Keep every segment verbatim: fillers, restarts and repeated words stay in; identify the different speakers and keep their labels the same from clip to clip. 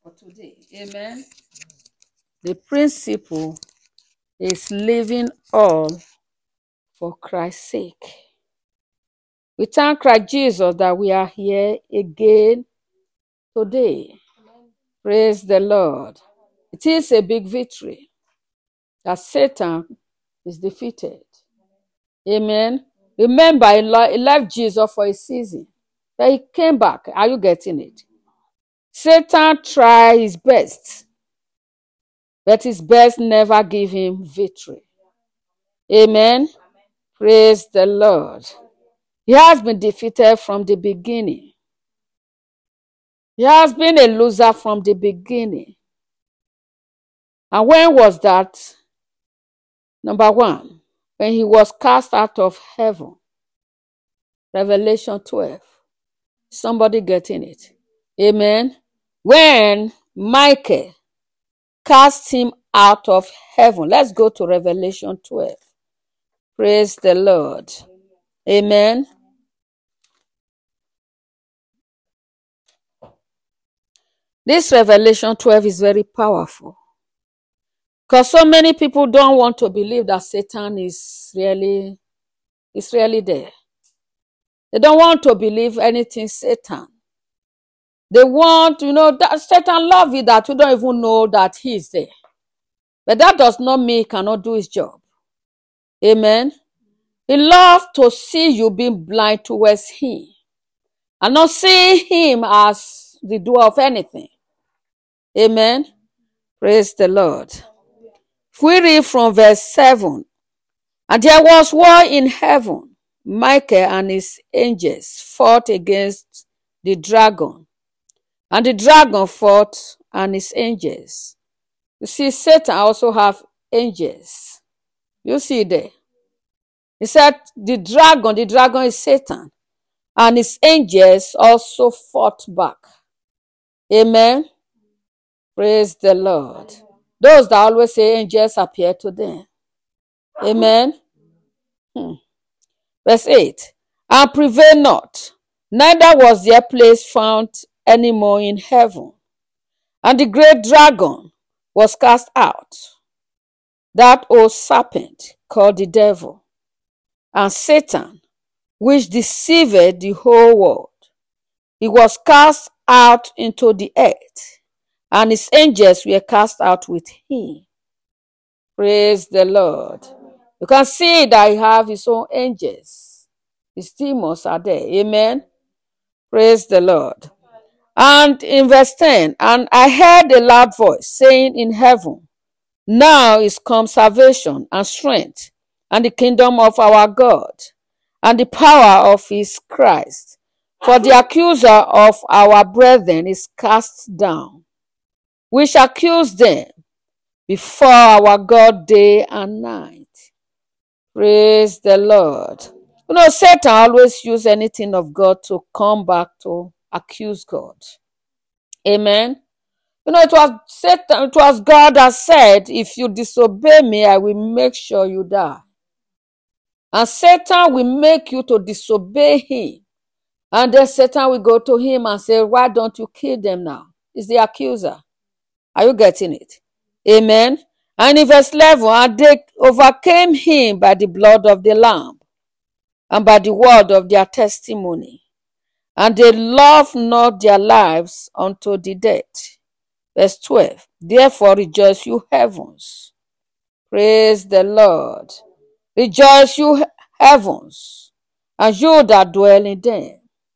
Speaker 1: for today. Amen. The principle is living all for Christ's sake. We thank Christ Jesus that we are here again today. Praise the Lord. It is a big victory that Satan is defeated. Amen. Remember, he left Jesus for a season. But he came back. Are you getting it? Satan tried his best, but his best never gave him victory. Amen. Praise the Lord. He has been defeated from the beginning. He has been a loser from the beginning. And when was that? Number one, when he was cast out of heaven. Revelation twelve. Somebody getting it? Amen. When Michael cast him out of heaven. Let's go to Revelation twelve. Praise the Lord. Amen. This Revelation twelve is very powerful. Because so many people don't want to believe that Satan is really, is really there. They don't want to believe anything Satan. They want, you know, that Satan loves you that you don't even know that he is there. But that does not mean he cannot do his job. Amen. He loves to see you being blind towards him. And not see him as the doer of anything. Amen. Praise the Lord. If we read from verse seven. And there was war in heaven. Michael and his angels fought against the dragon. And the dragon fought and his angels. You see, Satan also have angels. You see there. He said the dragon, the dragon is Satan. And his angels also fought back. Amen. Praise the Lord. Those that always say angels appear to them. Amen. Hmm. Verse eight. And prevail not, neither was their place found any more in heaven. And the great dragon was cast out, that old serpent called the devil, and Satan, which deceived the whole world. He was cast out into the earth, and his angels were cast out with him. Praise the Lord. You can see that he has his own angels. His demons are there. Amen. Praise the Lord. And in verse ten, and I heard a loud voice saying in heaven, now is come salvation and strength and the kingdom of our God and the power of his Christ. For the accuser of our brethren is cast down, which accuse them before our God day and night. Praise the Lord. You know, Satan always uses anything of God to come back to accuse God. Amen. You know, it was Satan, it was God that said, if you disobey me, I will make sure you die. And Satan will make you to disobey him. And then Satan will go to him and say, why don't you kill them now? It's the accuser. Are you getting it? Amen. And in verse eleven, and they overcame him by the blood of the Lamb and by the word of their testimony. And they loved not their lives unto the death. Verse twelve, therefore rejoice you heavens. Praise the Lord. Rejoice you heavens, and you that dwell in them.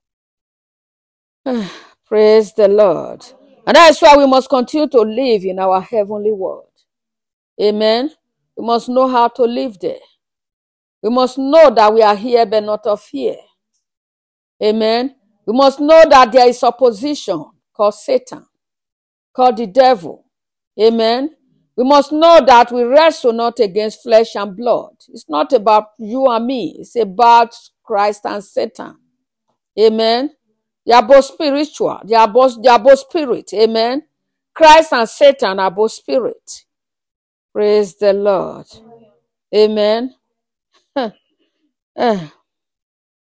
Speaker 1: Praise the Lord. And that's why we must continue to live in our heavenly world. Amen. We must know how to live there. We must know that we are here but not of here. Amen. We must know that there is opposition called Satan, called the devil. Amen. We must know that we wrestle not against flesh and blood. It's not about you and me. It's about Christ and Satan. Amen. They are both spiritual. They are both, they are both spirit. Amen. Christ and Satan are both spirit. Praise the Lord. Amen. uh.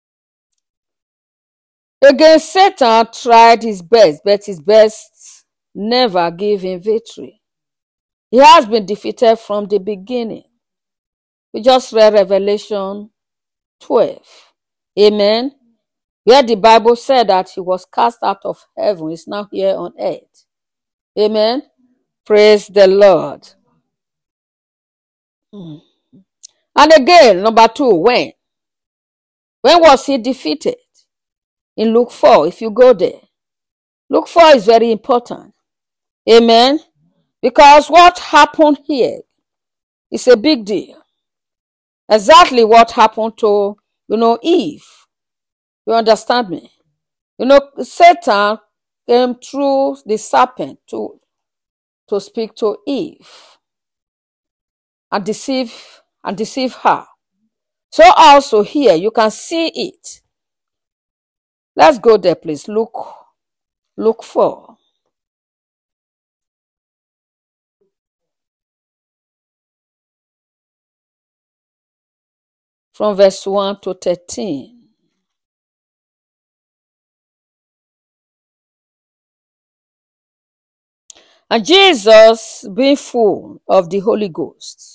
Speaker 1: Again, Satan tried his best, but his best never give him victory. He has been defeated from the beginning. We just read Revelation twelve. Amen. Where the Bible said that he was cast out of heaven. He's now here on earth. Amen. Praise the Lord. Mm. And again, number two, when? When was he defeated? In Luke four, if you go there. Luke four is very important. Amen. Because what happened here is a big deal. Exactly what happened to, you know, Eve. You understand me? You know, Satan came through the serpent to, to speak to Eve and deceive and deceive her. So also here you can see it. Let's go there, please. Luke, Luke four. From verse one to thirteen. And Jesus, being full of the Holy Ghost.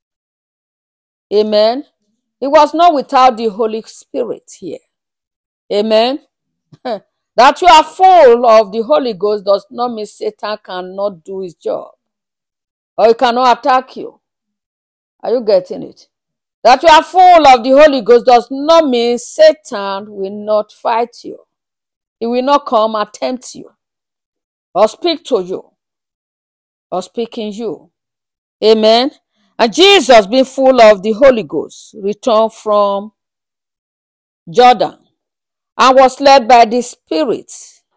Speaker 1: Amen. He was not without the Holy Spirit here. Amen. That you are full of the Holy Ghost does not mean Satan cannot do his job. Or he cannot attack you. Are you getting it? That you are full of the Holy Ghost does not mean Satan will not fight you. He will not come attempt you. Or speak to you. Or speak in you. Amen. And Jesus, being full of the Holy Ghost, returned from Jordan and was led by the Spirit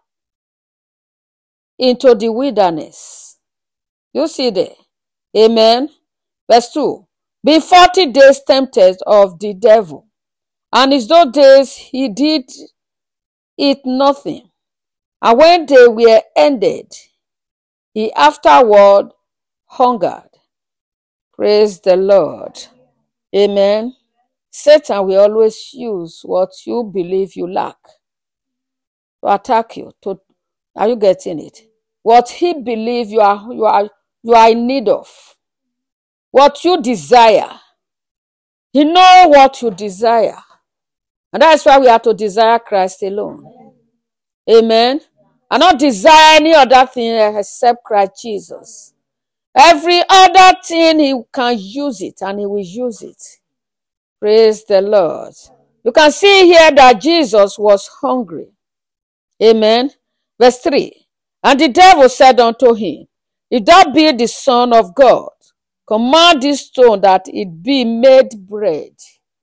Speaker 1: into the wilderness. You see there. Amen. Verse two. Being forty days tempted of the devil, and in those days he did eat nothing. And when they were ended, he afterward hungered. Praise the Lord. Amen. Satan will always use what you believe you lack to attack you. To, are you getting it? What he believes you are, you are, you are in need of. What you desire. He knows what you desire. And that's why we have to desire Christ alone. Amen. And not desire any other thing except Christ Jesus. Every other thing he can use it and he will use it. Praise the Lord. You can see here that Jesus was hungry. Amen. Verse three. And the devil said unto him, if thou be the Son of God, command this stone that it be made bread.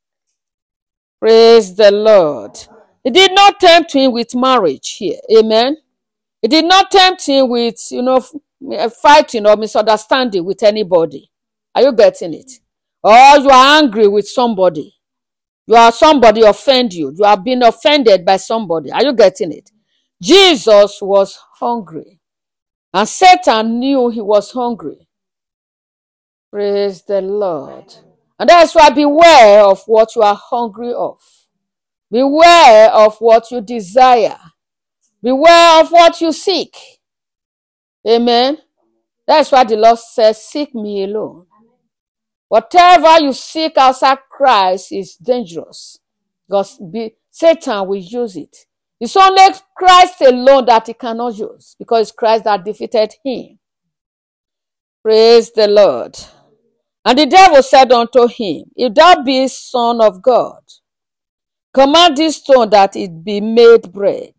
Speaker 1: Praise the Lord. He did not tempt him with marriage here. Amen. He did not tempt him with, you know, fighting or misunderstanding with anybody. Are you getting it? Or you are angry with somebody. You are somebody offend you. You have been offended by somebody. Are you getting it? Jesus was hungry. And Satan knew he was hungry. Praise the Lord. And that's why beware of what you are hungry of. Beware of what you desire. Beware of what you seek. Amen. That's why the Lord says, seek me alone. Whatever you seek outside Christ is dangerous. Because Satan will use it. It's only Christ alone that he cannot use. Because it's Christ that defeated him. Praise the Lord. And the devil said unto him, if thou be Son of God, command this stone that it be made bread.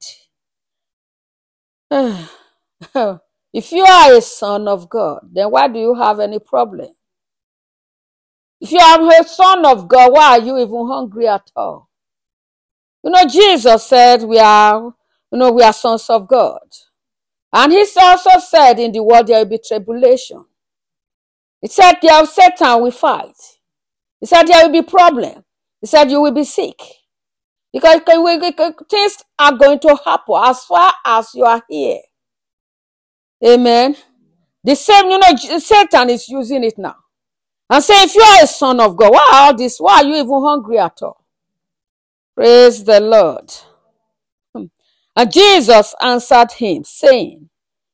Speaker 1: If you are a son of God, then why do you have any problem? If you are a son of God, why are you even hungry at all? You know, Jesus said we are, you know, we are sons of God. And he also said in the world there will be tribulation. He said there Satan will fight. He said there will be problem. He said you will be sick. Because things are going to happen as far as you are here. Amen. The same, you know, Satan is using it now. And say, if you are a son of God, why are this? Why are you even hungry at all? Praise the Lord. And Jesus answered him, saying,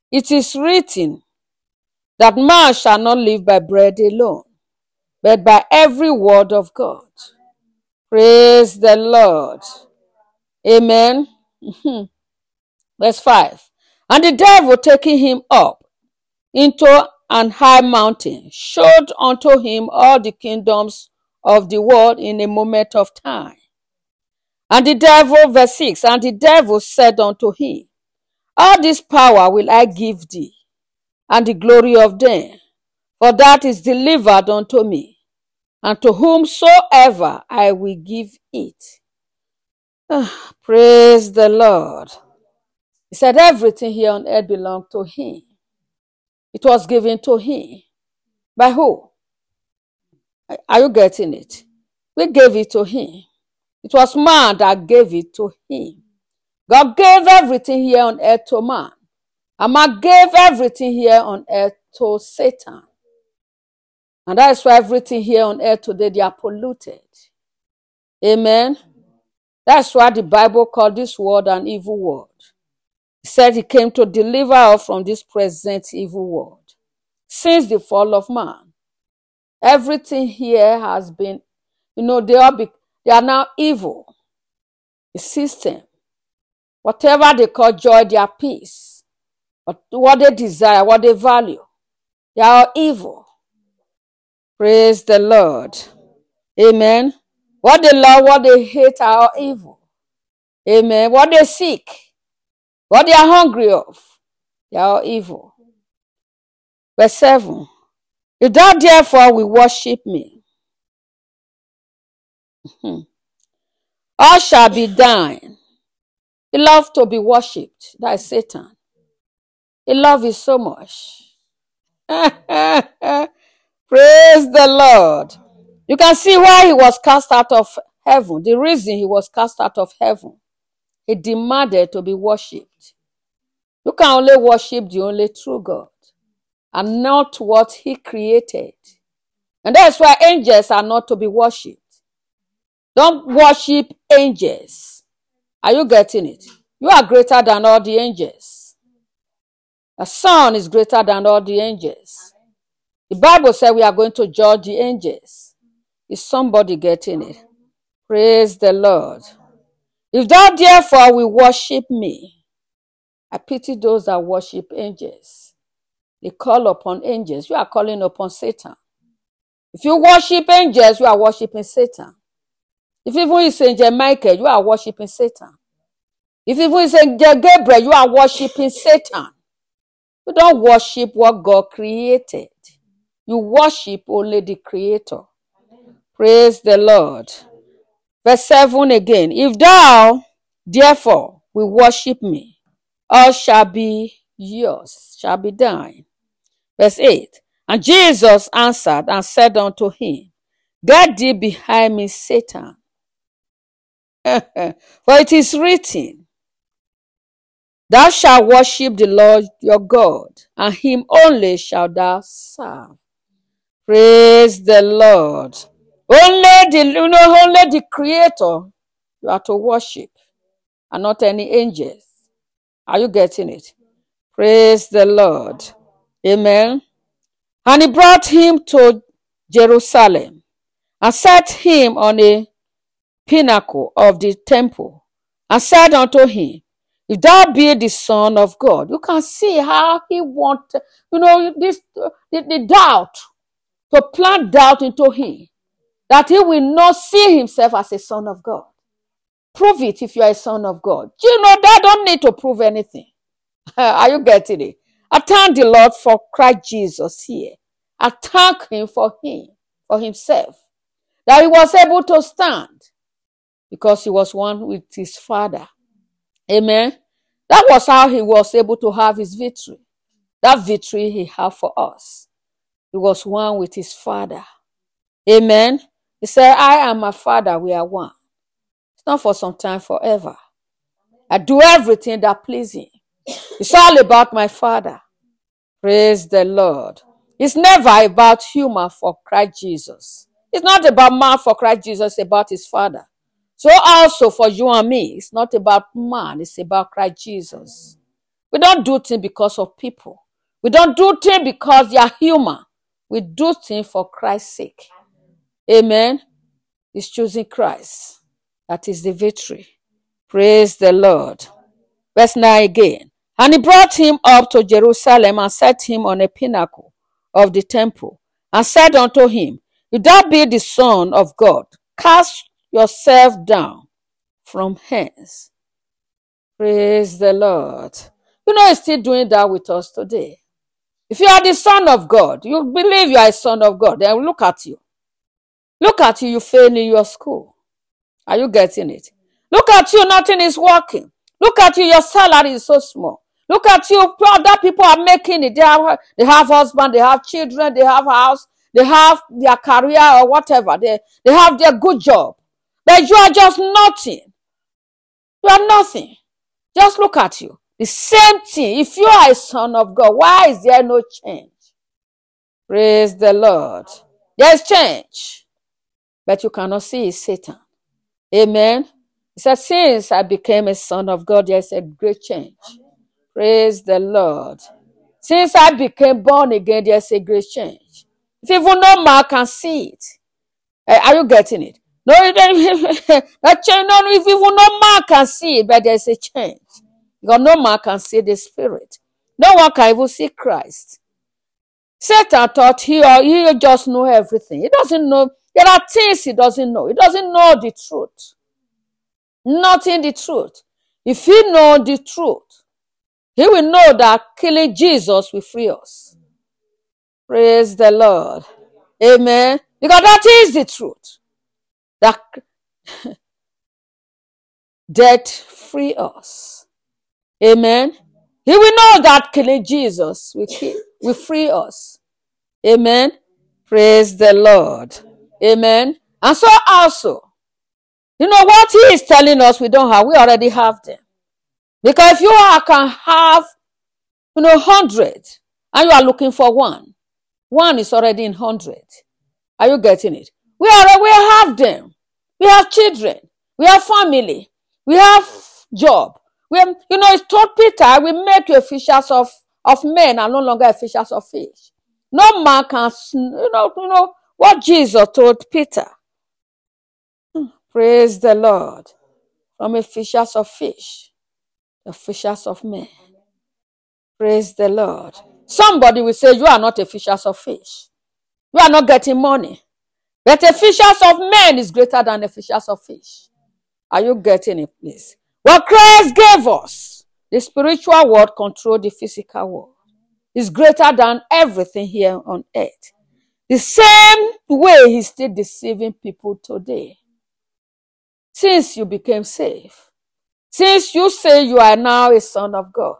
Speaker 1: It is written that man shall not live by bread alone, but by every word of God. Praise the Lord. Amen. Verse five. And the devil, taking him up into an high mountain, showed unto him all the kingdoms of the world in a moment of time. And the devil, verse six, and the devil said unto him, all this power will I give thee, and the glory of them, for that is delivered unto me, and to whomsoever I will give it. Ah, praise the Lord. He said everything here on earth belonged to him. It was given to him. By who? Are you getting it? We gave it to him. It was man that gave it to him. God gave everything here on earth to man. And man gave everything here on earth to Satan. And that is why everything here on earth today, they are polluted. Amen. That's why the Bible called this world an evil world. He said he came to deliver us from this present evil world. Since the fall of man, everything here has been, you know, they are, be, they are now evil. The system, whatever they call joy, their peace, what they desire, what they value, they are evil. Praise the Lord. Amen. What they love, what they hate are evil. Amen. What they seek, what they are hungry of, they are evil. Verse seven. If thou therefore will worship me, all shall be thine. He loves to be worshipped. That is Satan. He loves it so much. Praise the Lord. You can see why he was cast out of heaven. The reason he was cast out of heaven. He demanded to be worshipped. You can only worship the only true God and not what he created. And that's why angels are not to be worshipped. Don't worship angels. Are you getting it? You are greater than all the angels. The Son is greater than all the angels. The Bible said we are going to judge the angels. Is somebody getting it? Praise the Lord. If thou therefore will worship me, I pity those that worship angels. They call upon angels. You are calling upon Satan. If you worship angels, you are worshiping Satan. If even you say Angel Michael, you are worshiping Satan. If even you say Angel Gabriel, you are worshiping Satan. You don't worship what God created. You worship only the Creator. Praise the Lord. Verse seven again. If thou, therefore, will worship me, all shall be yours, shall be thine. Verse eight. And Jesus answered and said unto him, get thee behind me, Satan. For it is written, thou shalt worship the Lord your God, and him only shalt thou serve. Praise the Lord. Only the, you know, only the Creator you are to worship, and not any angels. Are you getting it? Praise the Lord. Amen. And he brought him to Jerusalem, and set him on a pinnacle of the temple, and said unto him, if thou be the Son of God. You can see how he wanted, you know, this the, the doubt, to plant doubt into him, that he will not see himself as a son of God. Prove it if you are a son of God. You know, that don't need to prove anything. Are you getting it? I thank the Lord for Christ Jesus here. I thank him for him, for himself, that he was able to stand because he was one with his Father. Amen. That was how he was able to have his victory. That victory he had for us. He was one with his Father. Amen. He said, I and my Father, we are one. It's not for some time, forever. I do everything that pleases him. It's all about my Father. Praise the Lord. It's never about human for Christ Jesus. It's not about man for Christ Jesus, it's about his Father. So also for you and me, it's not about man, it's about Christ Jesus. We don't do things because of people. We don't do things because they are human. We do things for Christ's sake. Amen. It's choosing Christ. That is the victory. Praise the Lord. Verse nine again. And he brought him up to Jerusalem and set him on a pinnacle of the temple and said unto him, if thou be the Son of God, cast yourself down from hence. Praise the Lord. You know, he's still doing that with us today. If you are the Son of God, you believe you are a son of God, then look at you. Look at you, you fail in your school. Are you getting it? Look at you, nothing is working. Look at you, your salary is so small. Look at you, other people are making it. They have, they have husband, they have children, they have house, they have their career or whatever. They, they have their good job. But you are just nothing. You are nothing. Just look at you. The same thing. If you are a son of God, why is there no change? Praise the Lord. There is change. But you cannot see Satan. Amen. He said, since I became a son of God, there is a great change. Praise the Lord. Since I became born again, there is a great change. If even no man can see it. Are you getting it? No, that change, no, if even no man can see it, but there is a change. Because no man can see the Spirit. No one can even see Christ. Satan thought he or he just know everything. He doesn't know. There are things he doesn't know. He doesn't know the truth. Not in the truth. If he know the truth, he will know that killing Jesus will free us. Praise the Lord. Amen. Because that is the truth. That death free us. Amen. He will know that killing Jesus will, kill, will free us. Amen. Praise the Lord. Amen. And so also, you know what he is telling us we don't have, we already have them. Because if you are, can have, you know, hundred, and you are looking for one, one is already in hundred. Are you getting it? We already we have them. We have children. We have family. We have job. We have, you know, it told Peter, we make you fishers of, of men and no longer fishers of fish. No man can, you know, you know what Jesus told Peter. Praise the Lord. From a fishers of fish, the fishers of men. Praise the Lord. Somebody will say, you are not a fishers of fish. You are not getting money. But a fishers of men is greater than a fishers of fish. Are you getting it, please? What Christ gave us, the spiritual world control the physical world. Is greater than everything here on earth. The same way he's still deceiving people today. Since you became saved, since you say you are now a son of God,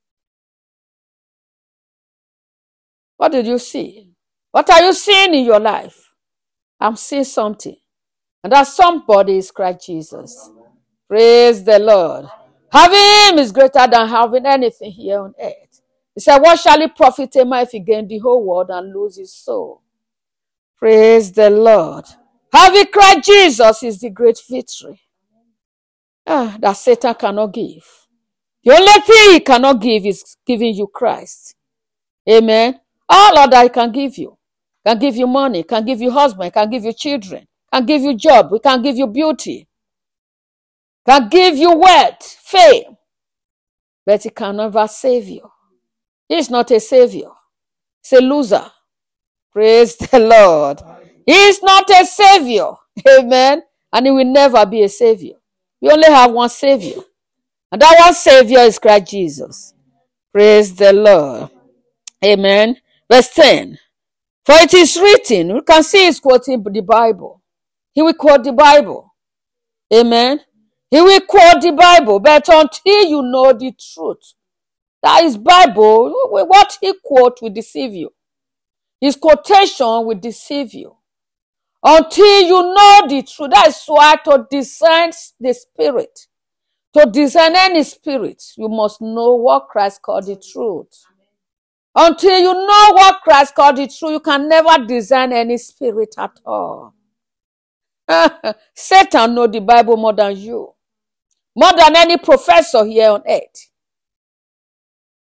Speaker 1: what did you see? What are you seeing in your life? I'm seeing something. And that somebody is Christ Jesus. Praise the Lord. Having him is greater than having anything here on earth. He said, what shall it profit a man if he gain the whole world and lose his soul? Praise the Lord. Having Christ Jesus is the great victory. Ah, that Satan cannot give. The only thing he cannot give is giving you Christ. Amen. All other he can give you. Can give you money, can give you husband, can give you children, can give you job, we can give you beauty, can give you wealth, fame. But he can never save you. He's not a savior. He's a loser. Praise the Lord. He's not a savior. Amen. And he will never be a savior. We only have one savior. And that one savior is Christ Jesus. Praise the Lord. Amen. Verse ten. For it is written, you can see he's quoting the Bible. He will quote the Bible. Amen. He will quote the Bible. But until you know the truth, that is Bible, what he quote will deceive you. His quotation will deceive you. Until you know the truth. That is why to discern the spirit. To discern any spirit, you must know what Christ called the truth. Until you know what Christ called the truth, you can never discern any spirit at all. Satan knows the Bible more than you. More than any professor here on earth.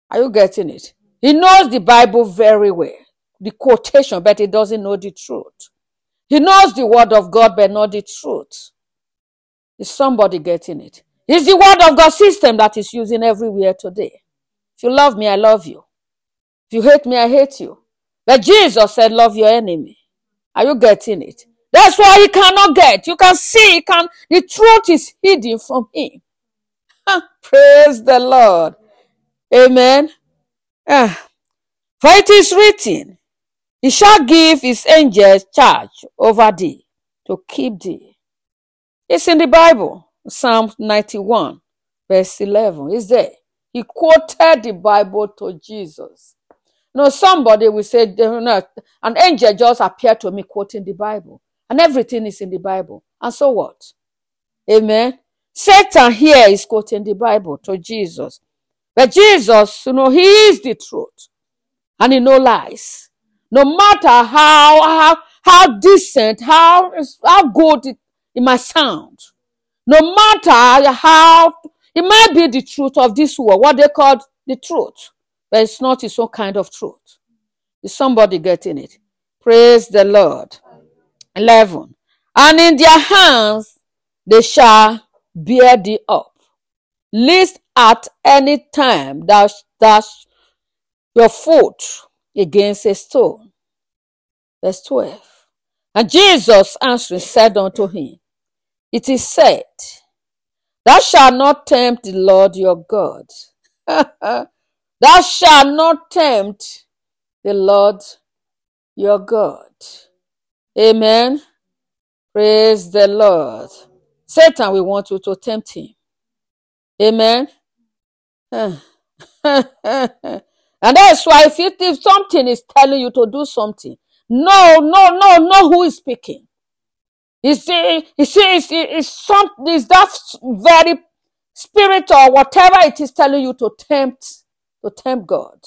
Speaker 1: Are you getting it? He knows the Bible very well, the quotation, but he doesn't know the truth. He knows the word of God, but not the truth. Is somebody getting it? It's the word of God system that is using everywhere today. If you love me, I love you. If you hate me, I hate you. But Jesus said, love your enemy. Are you getting it? That's why he cannot get. You can see, he can, the truth is hidden from him. Praise the Lord. Amen. Ah. For it is written, he shall give his angels charge over thee to keep thee. It's in the Bible. Psalm ninety-one, verse eleven. Is there? He quoted the Bible to Jesus. No, somebody will say, no, an angel just appeared to me quoting the Bible. And everything is in the Bible. And so what? Amen. Satan here is quoting the Bible to Jesus. But Jesus, you know, he is the truth. And he no lies. No matter how how how decent, how how good it, it might sound. No matter how it might be the truth of this world, what they call the truth, but it's not its own kind of truth. Is somebody getting it? Praise the Lord. eleven. And in their hands they shall bear thee up, lest at any time thou dash your foot against a stone. Verse twelve. And Jesus answering said unto him, it is said, thou shalt not tempt the Lord your God. Thou shalt not tempt the Lord your God. Amen. Praise the Lord. Satan will want you to tempt him. Amen. And that's why if, it, if something is telling you to do something, no, no, no, no, who is speaking? You see, you see, it's, it's, some, it's that very spirit or whatever it is telling you to tempt, to tempt God.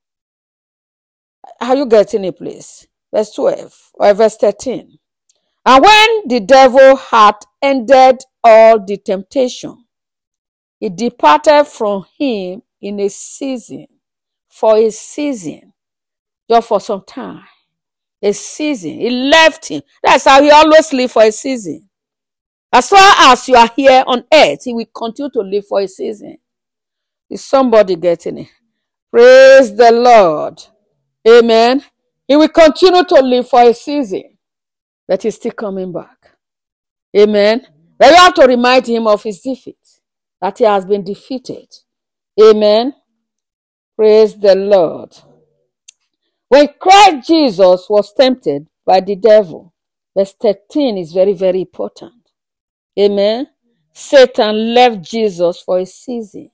Speaker 1: Are you getting it, please? Verse twelve or verse thirteen. And when the devil had ended all the temptation, he departed from him in a season, for a season, just for some time. A season. He left him. That's how he always live for a season. As far as you are here on earth, he will continue to live for a season. Is somebody getting it? Praise the Lord. Amen. He will continue to live for a season, but he's still coming back. Amen. But you have to remind him of his defeat, that he has been defeated. Amen. Praise the Lord. When Christ Jesus was tempted by the devil, verse thirteen is very, very important. Amen. Satan left Jesus for a season.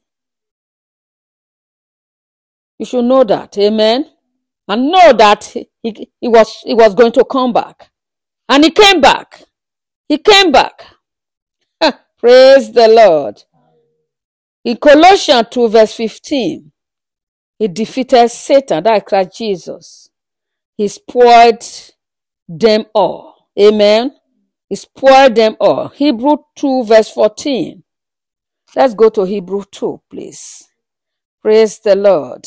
Speaker 1: You should know that. Amen. And know that he, he, he, was, he was going to come back. And he came back. He came back. Praise the Lord. In Colossians two, verse fifteen, he defeated Satan, that is Christ Jesus. He spoiled them all. Amen. He spoiled them all. Hebrew two, verse fourteen. Let's go to Hebrew two, please. Praise the Lord.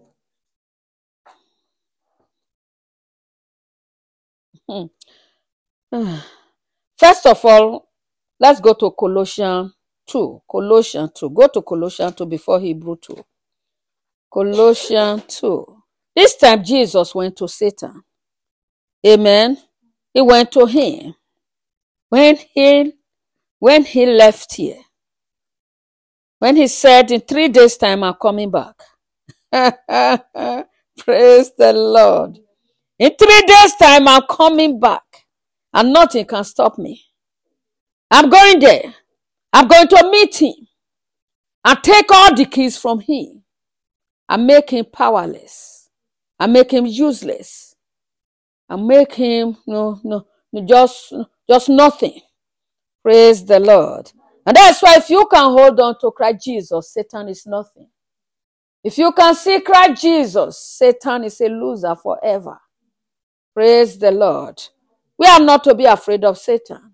Speaker 1: First of all, let's go to Colossians two. Colossians two. Go to Colossians two before Hebrew two. Colossians two. This time Jesus went to Satan. Amen. He went to him. When he, when he left here, when he said, in three days' time, I'm coming back. Praise the Lord. In three days' time, I'm coming back. And nothing can stop me. I'm going there. I'm going to meet him. And take all the keys from him. And make him powerless. And make him useless. And make him, no, no, just, just nothing. Praise the Lord. And that's why if you can hold on to Christ Jesus, Satan is nothing. If you can see Christ Jesus, Satan is a loser forever. Praise the Lord. We are not to be afraid of Satan.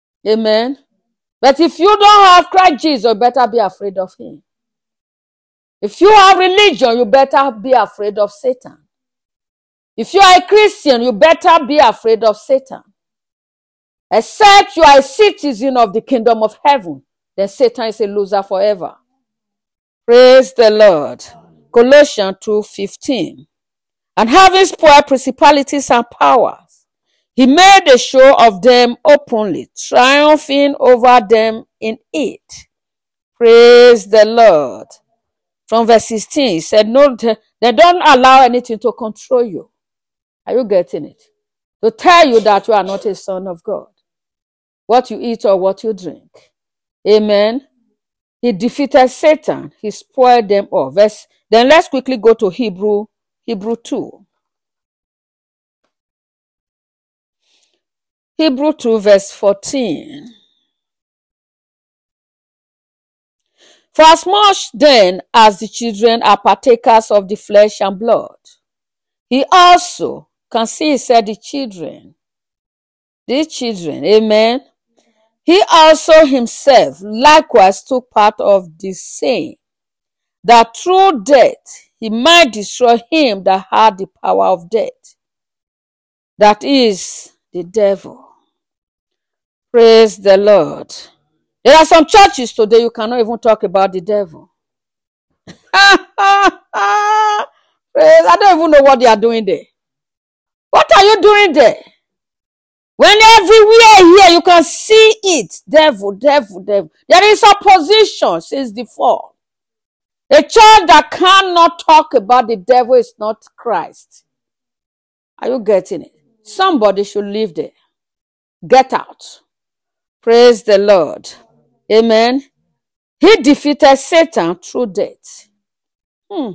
Speaker 1: Amen. But if you don't have Christ Jesus, you better be afraid of him. If you have religion, you better be afraid of Satan. If you are a Christian, you better be afraid of Satan. Except you are a citizen of the kingdom of heaven, then Satan is a loser forever. Praise the Lord. Colossians two fifteen. And having spoiled principalities and powers, he made a show of them openly, triumphing over them in it. Praise the Lord. From verse sixteen, he said, no, they don't allow anything to control you. Are you getting it? To tell you that you are not a son of God. What you eat or what you drink. Amen. He defeated Satan. He spoiled them all. Verse, then let's quickly go to Hebrew, Hebrew two. Hebrew two verse fourteen. For as much then as the children are partakers of the flesh and blood, he also can see, he said, the children, the children, amen. He also himself likewise took part of the same, that through death he might destroy him that had the power of death, that is the devil. Praise the Lord. There are some churches today you cannot even talk about the devil. I don't even know what they are doing there. What are you doing there? When everywhere here you can see it. Devil, devil, devil. There is opposition since the fall. A church that cannot talk about the devil is not Christ. Are you getting it? Somebody should live there. Get out. Praise the Lord. Amen. He defeated Satan through death. Hmm.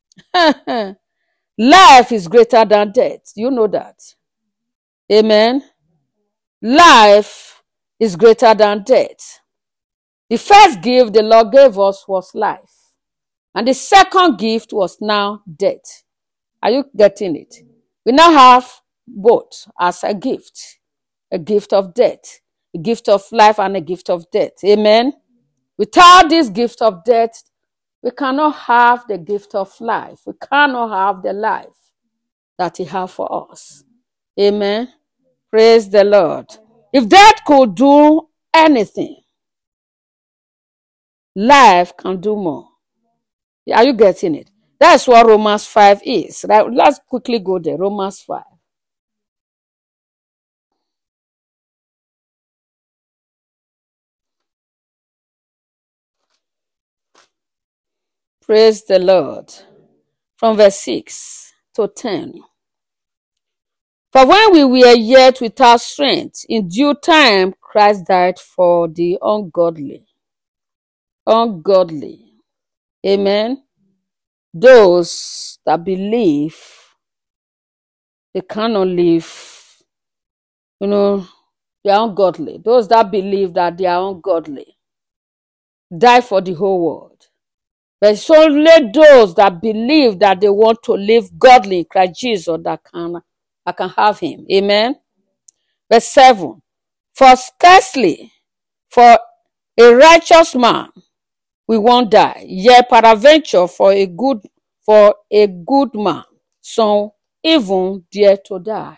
Speaker 1: Life is greater than death. You know that. Amen. Life is greater than death. The first gift the Lord gave us was life. And the second gift was now death. Are you getting it? We now have both as a gift. A gift of death. A gift of life and a gift of death. Amen. Without this gift of death, we cannot have the gift of life. We cannot have the life that he has for us. Amen. Praise the Lord. If death could do anything, life can do more. Are you getting it? That's what Romans five is. Right? Let's quickly go there. Romans five. Praise the Lord. From verse six to ten. For when we were yet without strength, in due time Christ died for the ungodly. Ungodly. Amen. Those that believe they cannot live, you know, they are ungodly. Those that believe that they are ungodly die for the whole world. But it's only those that believe that they want to live godly in Christ Jesus that can, that can have him. Amen. Verse seven. For scarcely for a righteous man we won't die, yet peradventure for a good for a good man, so even dare to die.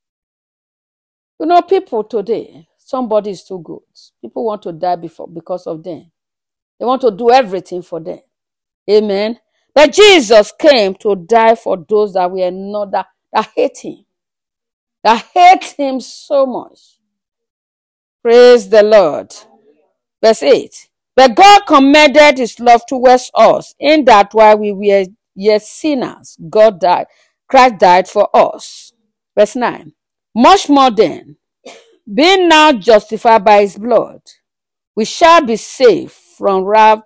Speaker 1: You know, people today, somebody is too good. People want to die before because of them. They want to do everything for them. Amen. But Jesus came to die for those that were not that, that hate him. That hate him so much. Praise the Lord. Verse eight. But God commended his love towards us, in that while we were yet sinners, God died. Christ died for us. Verse nine. Much more then, being now justified by his blood, we shall be saved from wrath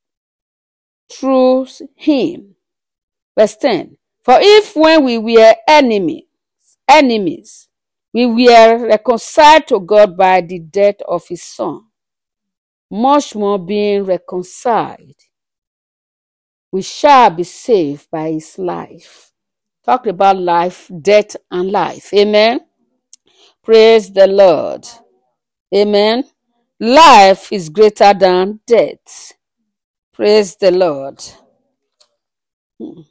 Speaker 1: through him. Verse ten. For if when we were enemies, enemies, we were reconciled to God by the death of his Son, much more being reconciled, we shall be saved by his life. Talk about life, death, and life. Amen. Praise the Lord. Amen. Life is greater than death. Praise the Lord. Hmm.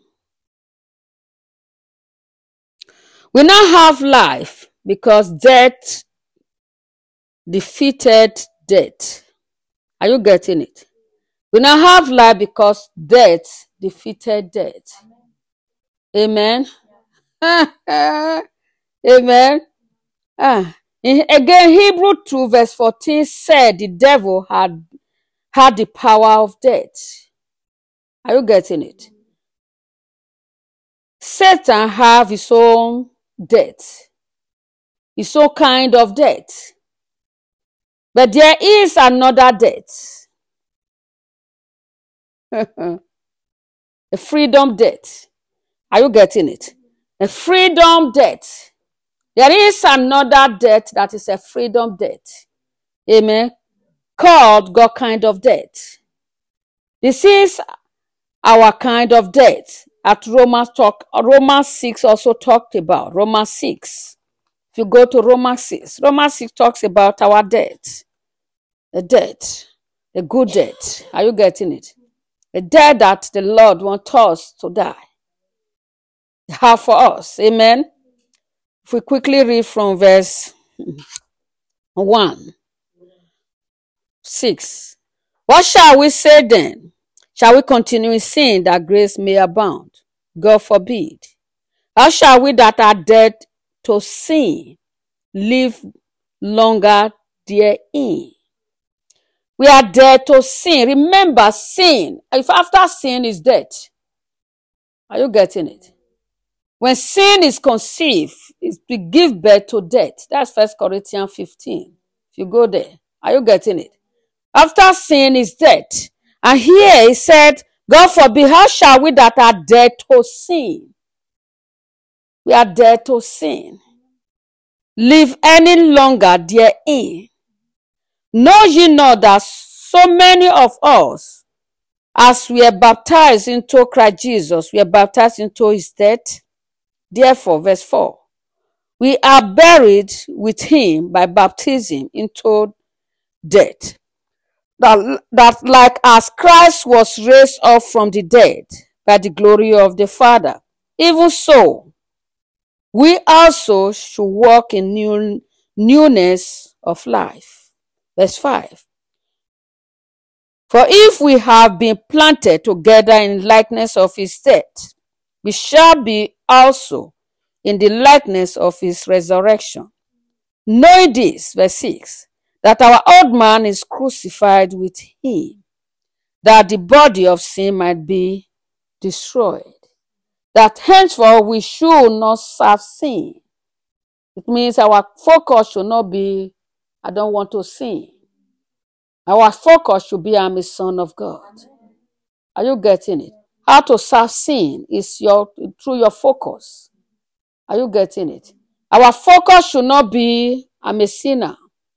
Speaker 1: We now have life because death defeated death. Are you getting it? We now have life because death defeated death. Amen. Amen. Ah. Again, Hebrew two verse fourteen said the devil had had the power of death. Are you getting it? Satan have his own death, his own kind of death. But there is another death. A freedom death. Are you getting it? A freedom death. There is another death that is a freedom death. Amen. Called God kind of death. This is our kind of death. At Romans talk, Romans six also talked about. Romans six. If you go to Romans six, Romans six talks about our death. The death. The good death. Are you getting it? The death that the Lord wants us to die. Have for us. Amen. If we quickly read from verse one. six. What shall we say then? Shall we continue in sin that grace may abound? God forbid. How shall we that are dead to sin live longer therein? We are dead to sin. Remember, sin. If after sin is death. Are you getting it? When sin is conceived, it will give birth to death. That's First Corinthians fifteen. If you go there. Are you getting it? After sin is death. And here he said, God forbid, how shall we that are dead to sin? We are dead to sin. Live any longer therein. Know ye not that so many of us, as we are baptized into Christ Jesus, we are baptized into his death? Therefore, verse four, we are buried with him by baptism into death. That, that like as Christ was raised up from the dead by the glory of the Father, even so, we also should walk in new, newness of life. Verse five. For if we have been planted together in likeness of his death, we shall be also in the likeness of his resurrection. Knowing this, verse six, that our old man is crucified with him, that the body of sin might be destroyed, that henceforth we should not serve sin. It means our focus should not be, I don't want to sin. Our focus should be, I'm a son of God. Are you getting it? How to serve sin is your through your focus. Are you getting it? Our focus should not be, I'm a sinner.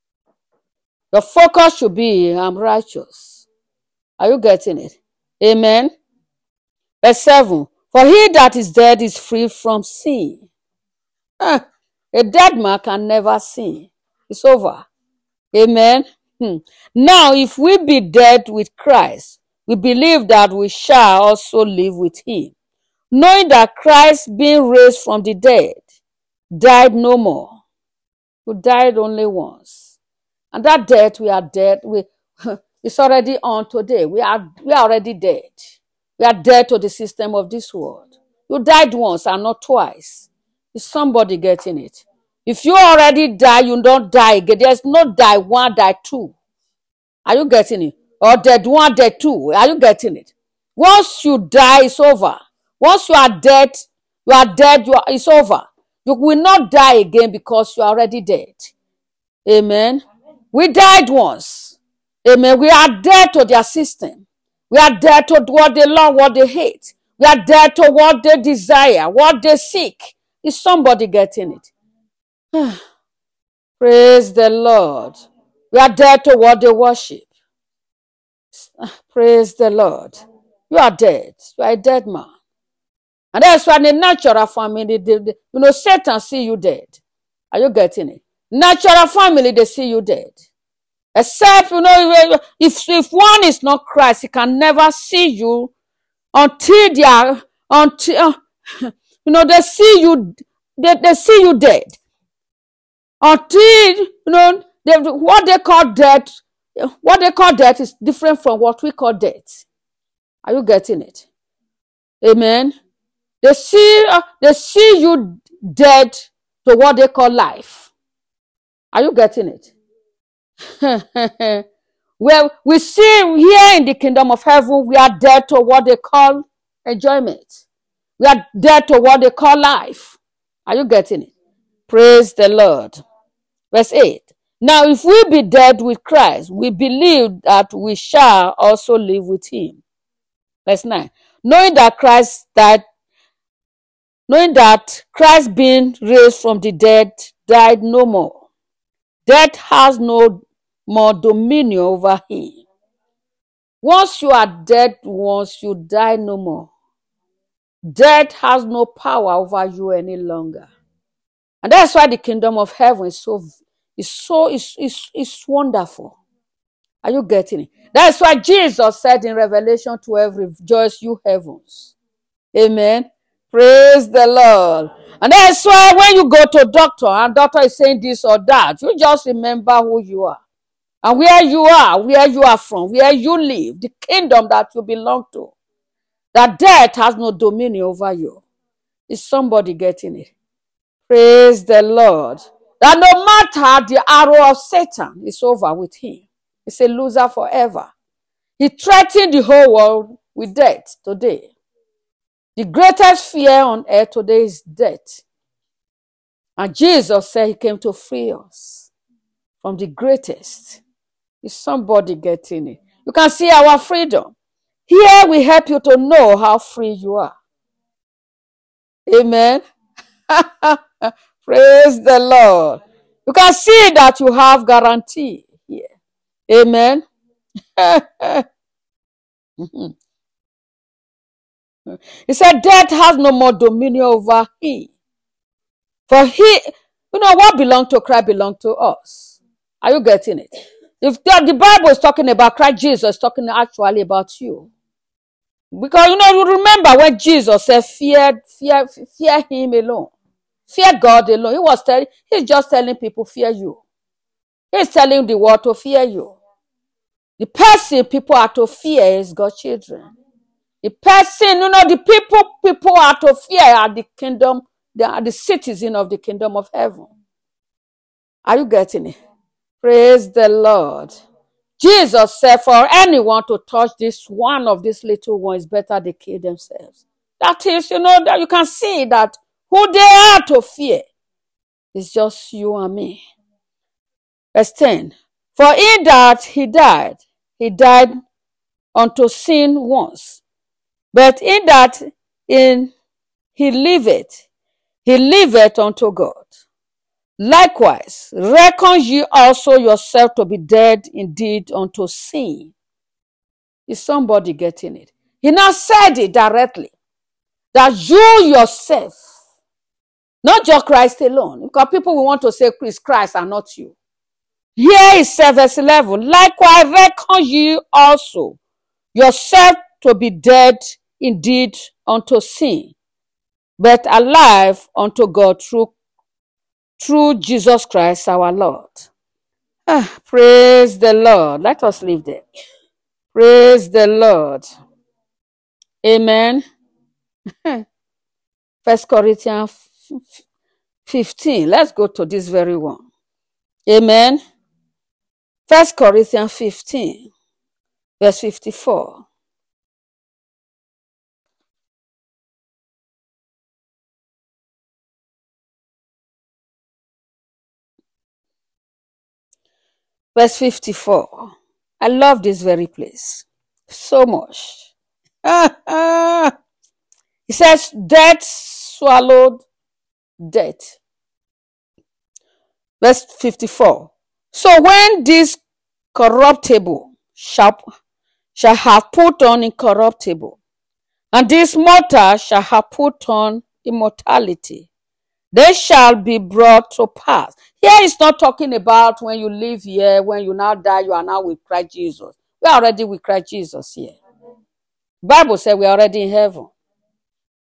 Speaker 1: Your focus should be, I'm righteous. Are you getting it? Amen. Verse seven. For he that is dead is free from sin. Ah, a dead man can never sin. It's over. Amen. Hmm. Now, if we be dead with Christ, we believe that we shall also live with him, knowing that Christ, being raised from the dead, died no more. Who died only once. And that death, we are dead. We, it's already on today. We are, we are already dead. We are dead to the system of this world. You died once and not twice. Is somebody getting it? If you already die, you don't die again. There's no die one, die two. Are you getting it? Or dead one, dead two. Are you getting it? Once you die, it's over. Once you are dead, you are dead, you are, it's over. You will not die again because you are already dead. Amen. We died once. Amen. We are dead to their system. We are dead to what they love, what they hate. We are dead to what they desire, what they seek. Is somebody getting it? Praise the Lord. We are dead to what they worship. Praise the Lord. You are dead. You are a dead man. And that's why in the natural family, they, they, you know, Satan see you dead. Are you getting it? Natural family, they see you dead. Except, you know, if, if one is not Christ, he can never see you until they are, until, uh, you know, they see you, they, they see you dead. Until, you know, they, what they call death, what they call death is different from what we call death. Are you getting it? Amen. They see, uh, they see you dead to what they call life. Are you getting it? Well, we see here in the kingdom of heaven, we are dead to what they call enjoyment. We are dead to what they call life. Are you getting it? Praise the Lord. Verse eight. Now, if we be dead with Christ, we believe that we shall also live with him. Verse nine. Knowing that Christ died, knowing that Christ being raised from the dead died no more. Death has no more dominion over him. Once you are dead, once you die no more. Death has no power over you any longer. And that's why the kingdom of heaven is so, is so, is, is, is wonderful. Are you getting it? That's why Jesus said in Revelation twelve, rejoice you heavens. Amen. Praise the Lord. And that's why when you go to a doctor and doctor is saying this or that, you just remember who you are. And where you are, where you are from, where you live, the kingdom that you belong to. That death has no dominion over you. Is somebody getting it? Praise the Lord. That no matter the arrow of Satan is over with him. He's a loser forever. He threatened the whole world with death today. The greatest fear on earth today is death. And Jesus said he came to free us from the greatest. Is somebody getting it? You can see our freedom. Here we help you to know how free you are. Amen. Praise the Lord. You can see that you have guarantee here. Amen. He said, death has no more dominion over him. For he, you know, what belonged to Christ belonged to us. Are you getting it? If the, the Bible is talking about Christ, Jesus is talking actually about you. Because, you know, you remember when Jesus said, fear, fear, fear him alone. Fear God alone. He was telling, he's just telling people, fear you. He's telling the world to fear you. The person people are to fear is God's children. The person, you know, the people people are to fear are the kingdom, they are the citizens of the kingdom of heaven. Are you getting it? Praise the Lord. Jesus said for anyone to touch this one of these little ones, better they kill themselves. That is, you know, that you can see that who they are to fear is just you and me. Verse ten. For in that he died, he died unto sin once. But in that in he liveth, he liveth unto God. Likewise, reckon ye also yourself to be dead indeed unto sin. Is somebody getting it? He now said it directly. That you yourself, not just Christ alone, because people will want to say it's Christ and not you. Here is verse eleven. Likewise, reckon ye also yourself to be dead indeed unto sin, but alive unto God through, through Jesus Christ our Lord. Ah, praise the Lord. Let us leave there. Praise the Lord. Amen. First Corinthians fifteen. Let's go to this very one. Amen. First Corinthians fifteen, verse fifty-four. Verse fifty-four. I love this very place so much. He says, death swallowed death. Verse fifty-four. So when this corruptible shall, shall have put on incorruptible, and this mortal shall have put on immortality, they shall be brought to pass. Here it's not talking about when you live here, when you now die, you are now with Christ Jesus. We are already with Christ Jesus here. The Bible says we are already in heaven.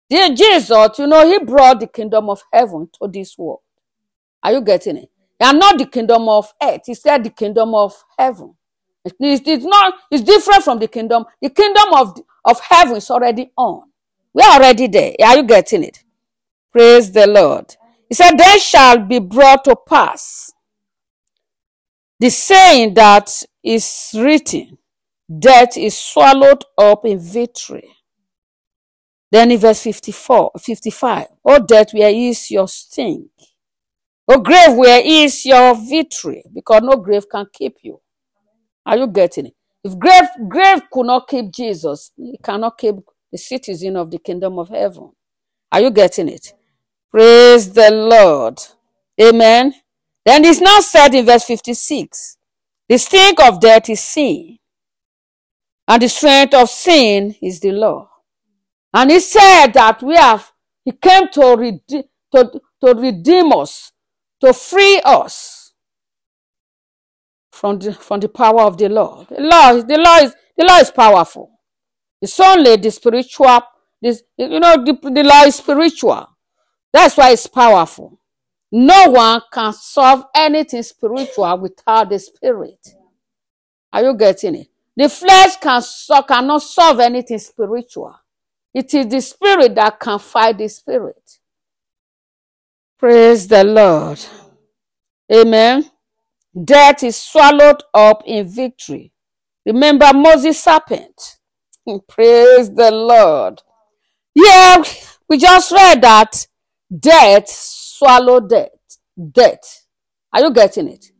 Speaker 1: Dear Jesus, you know, he brought the kingdom of heaven to this world. Are you getting it? And not the kingdom of earth. He said the kingdom of heaven. It's, it's not, it's different from the kingdom. The kingdom of, of heaven is already on. We are already there. Are you getting it? Praise the Lord. He said, they shall be brought to pass the saying that is written, death is swallowed up in victory. Then in verse fifty-four, fifty-five, O death, where is your sting? O grave, where is your victory? Because no grave can keep you. Are you getting it? If grave, grave could not keep Jesus, it cannot keep the citizen of the kingdom of heaven. Are you getting it? Praise the Lord. Amen. Then it's now said in verse fifty-six, the sting of death is sin, and the strength of sin is the law. And he said that we have, he came to, rede- to, to redeem us, to free us from the, from the power of the law. The law, the law is, the law is powerful. It's only the spiritual, this, you know, the, the law is spiritual. That's why it's powerful. No one can solve anything spiritual without the spirit. Are you getting it? The flesh can so, cannot solve anything spiritual. It is the spirit that can fight the spirit. Praise the Lord. Amen. Death is swallowed up in victory. Remember Moses' serpent. Praise the Lord. Yeah, we just read that death swallowed death. Death. Are you getting it?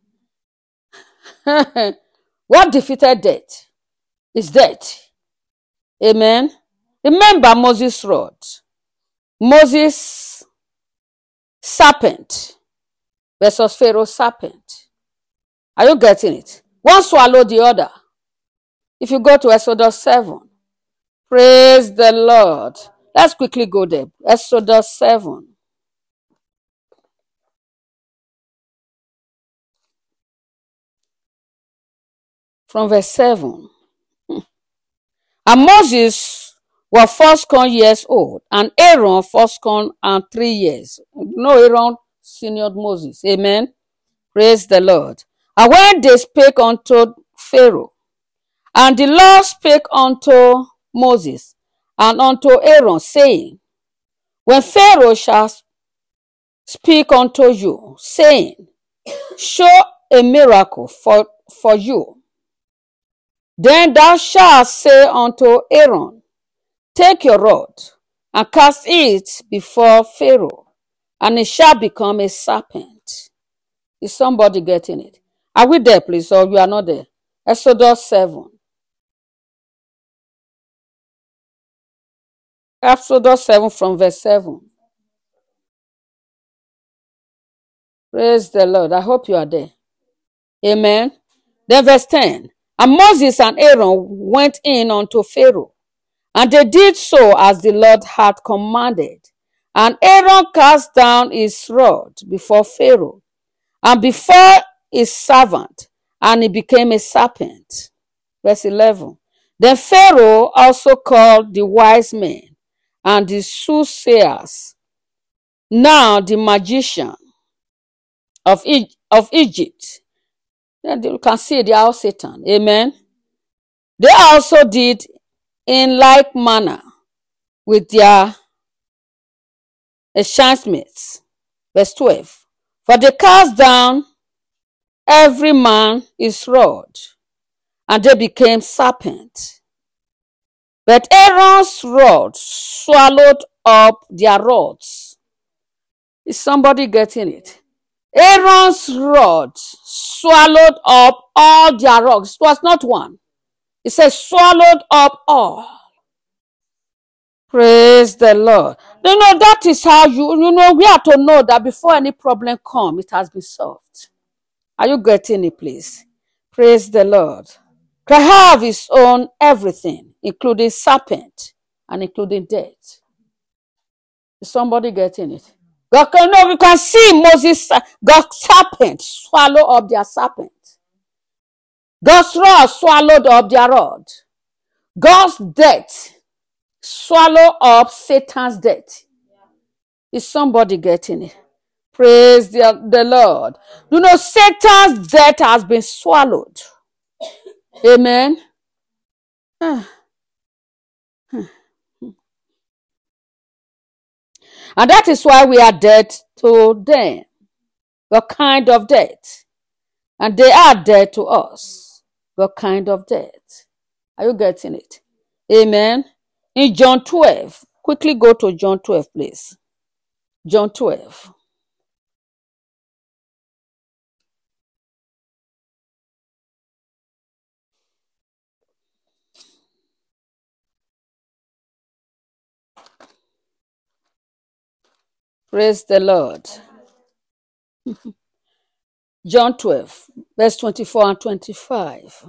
Speaker 1: What defeated death is death. Amen. Remember Moses' rod. Moses' serpent versus Pharaoh's serpent. Are you getting it? One swallowed the other. If you go to Exodus seven. Praise the Lord. Let's quickly go there. Exodus seven. From verse seven. And Moses was fourscore years old, and Aaron fourscore and three years. No, Aaron seniored Moses. Amen. Praise the Lord. And when they spake unto Pharaoh, and the Lord spake unto Moses and unto Aaron, saying, when Pharaoh shall speak unto you, saying, show a miracle for, for you, then thou shalt say unto Aaron, take your rod and cast it before Pharaoh, and it shall become a serpent. Is somebody getting it? Are we there, please, or you are not there? Exodus seven. Exodus seven from verse seven. Praise the Lord. I hope you are there. Amen. Then verse ten. And Moses and Aaron went in unto Pharaoh, and they did so as the Lord had commanded. And Aaron cast down his rod before Pharaoh, and before his servant, and it became a serpent. Verse eleven. Then Pharaoh also called the wise men and the soothsayers, now the magician of, e- of Egypt. Then you can see they are all Satan. Amen. They also did in like manner with their enchantments. Verse twelve. For they cast down every man his rod, and they became serpents. But Aaron's rod swallowed up their rods. Is somebody getting it? Aaron's rod swallowed up all their rods. It was not one. It says swallowed up all. Praise the Lord. You know, that is how you, you know, we have to know that before any problem comes, it has been solved. Are you getting it, please? Praise the Lord. Can have his own everything, including serpent and including death. Is somebody getting it? God can know, you can see Moses, God's serpent swallow up their serpent. God's rod swallowed up their rod. God's death swallow up Satan's death. Is somebody getting it? Praise the, the Lord. You know, Satan's death has been swallowed. Amen. And that is why we are dead to them. What kind of death? And they are dead to us. What kind of death? Are you getting it? Amen. In John twelve, quickly go to John twelve, please. John twelve. Praise the Lord. John twelve, verse twenty-four and twenty-five.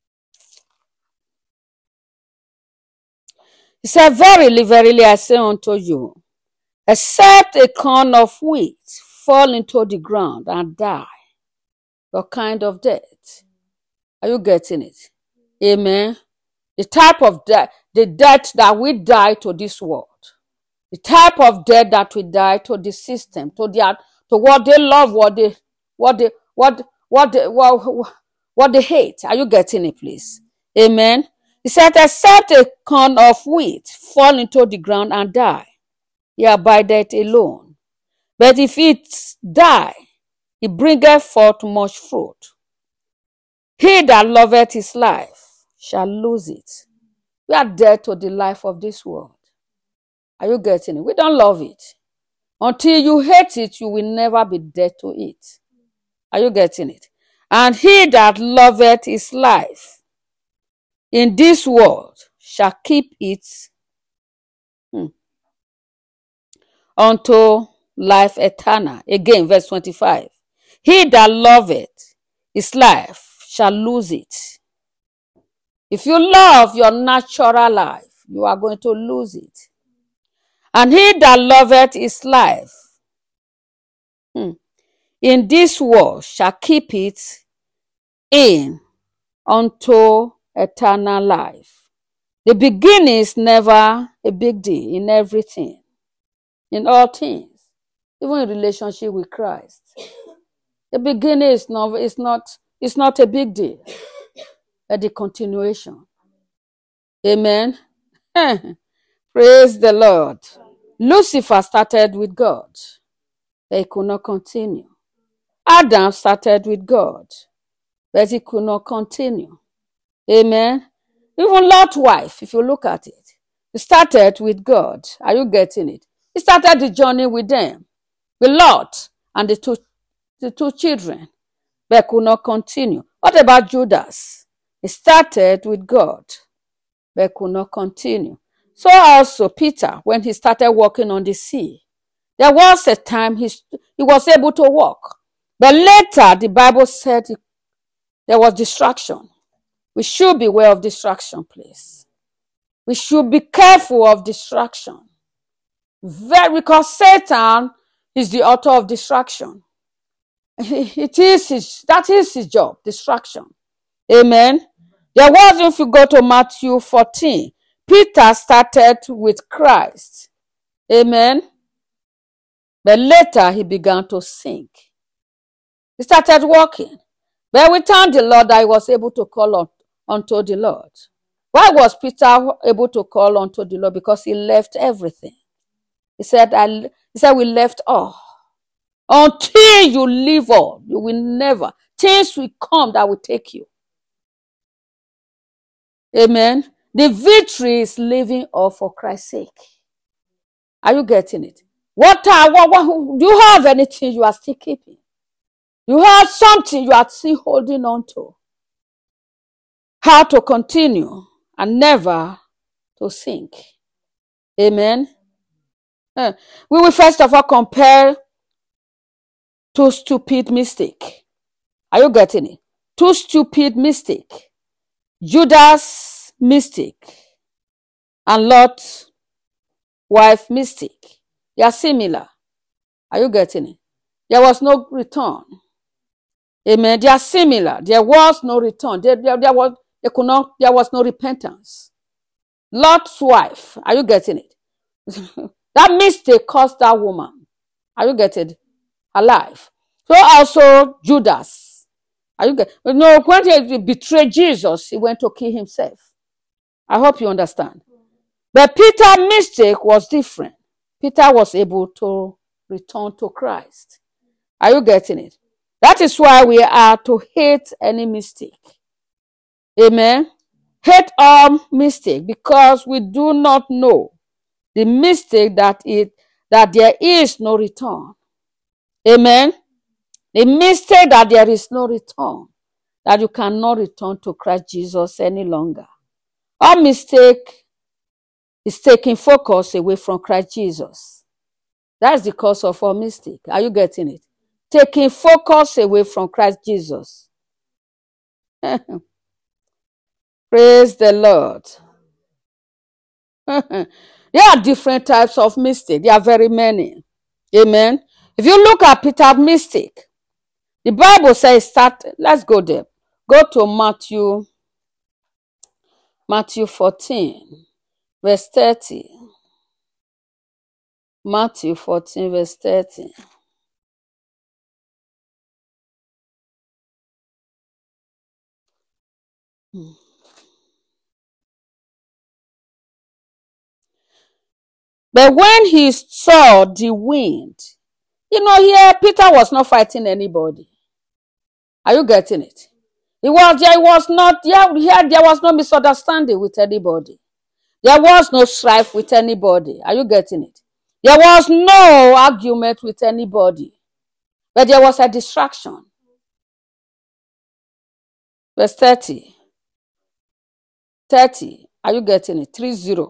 Speaker 1: He said, verily, verily, I say unto you, except a corn of wheat fall into the ground and die. What kind of death? Are you getting it? Amen. The type of death, the death that we die to this world. The type of death that we die to the system, to the to what they love, what they what they what what they, what, what they hate. Are you getting it, please? Amen. He said, except a corn of wheat fall into the ground and die, he abideth alone. But if it die, he bringeth forth much fruit. He that loveth his life shall lose it. We are dead to the life of this world. Are you getting it? We don't love it. Until you hate it, you will never be dead to it. Are you getting it? And he that loveth his life in this world shall keep it hmm, unto life eternal. Again, verse twenty-five. He that loveth his life shall lose it. If you love your natural life, you are going to lose it. And he that loveth his life hmm, in this world shall keep it in unto eternal life. The beginning is never a big deal in everything, in all things, even in relationship with Christ. The beginning is not, is not, is not a big deal, but the continuation. Amen. Praise the Lord. Lucifer started with God. They could not continue. Adam started with God, but he could not continue. Amen. Even Lot's wife, if you look at it, he started with God. Are you getting it? He started the journey with them, with Lot and the two, the two children, but could not continue. What about Judas? He started with God, but could not continue. So also Peter, when he started walking on the sea, there was a time he, he was able to walk. But later, the Bible said there was distraction. We should beware of distraction, please. We should be careful of distraction. Very, because Satan is the author of distraction. It is his, that is his job, distraction. Amen. There was, if you go to Matthew fourteen, Peter started with Christ. Amen. But later he began to sink. He started walking. But we thank the Lord that he was able to call on, unto the Lord. Why was Peter able to call unto the Lord? Because he left everything. He said, I, he said, we left all. Until you leave all, you will never. Things will come that will take you. Amen. The victory is living all for Christ's sake. Are you getting it? What are, what, what, do you have anything you are still keeping? You have something you are still holding on to. How to continue and never to sink. Amen. Uh, we will first of all compare two stupid mistakes. Are you getting it? Two stupid mistakes. Judas' mistake and Lot's wife mistake. They are similar. Are you getting it? There was no return. Amen. They are similar. There was no return. There, there, there was there could not. There was no repentance. Lot's wife. Are you getting it? That mistake cost that woman. Are you getting it? Her life. So also Judas. Are you getting it? No, when he betrayed Jesus, he went to kill himself. I hope you understand. But Peter's mistake was different. Peter was able to return to Christ. Are you getting it? That is why we are to hate any mistake. Amen. Hate all mistake, because we do not know the mistake that it that there is no return. Amen. The mistake that there is no return, that you cannot return to Christ Jesus any longer. All mistake is taking focus away from Christ Jesus. That's the cause of our mistake. Are you getting it? Taking focus away from Christ Jesus. Praise the Lord. There are different types of mistake. There are very many. Amen. If you look at Peter's mistake, the Bible says start. Let's go there. Go to Matthew, Matthew fourteen, verse thirty. Matthew fourteen, verse thirty. Hmm. But when he saw the wind, you know, here Peter was not fighting anybody. Are you getting it? It was there was not yeah, here there was no misunderstanding with anybody. There was no strife with anybody. Are you getting it? There was no argument with anybody. But there was a distraction. Verse thirty. thirty. Are you getting it? three zero.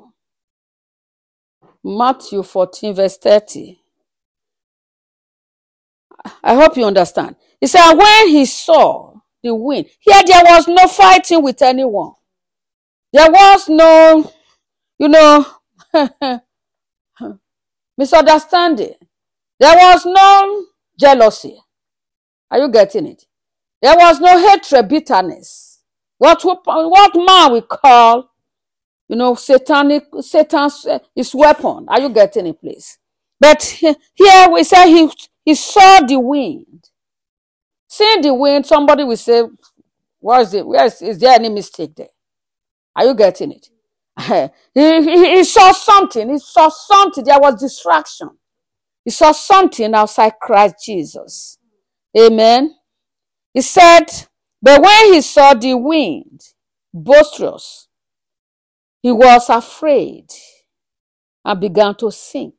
Speaker 1: Matthew fourteen, verse thirty. I hope you understand. He said, when he saw the wind, here there was no fighting with anyone. There was no, you know, misunderstanding. There was no jealousy. Are you getting it? There was no hatred, bitterness. What, what man we call, you know, satanic, Satan's uh, his weapon. Are you getting it, please? But here we say he, he saw the wind. Seeing the wind, somebody will say, what is it? Where is, is there any mistake there? Are you getting it? he, he, he saw something. He saw something. There was distraction. He saw something outside Christ Jesus. Amen. He said, but when he saw the wind, boisterous, he was afraid and began to sink.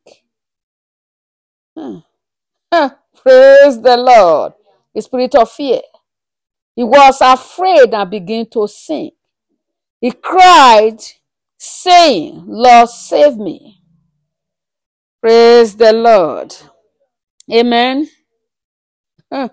Speaker 1: Hmm. Praise the Lord. The spirit of fear. He was afraid and began to sink. He cried, saying, Lord, save me. Praise the Lord. Amen. Huh.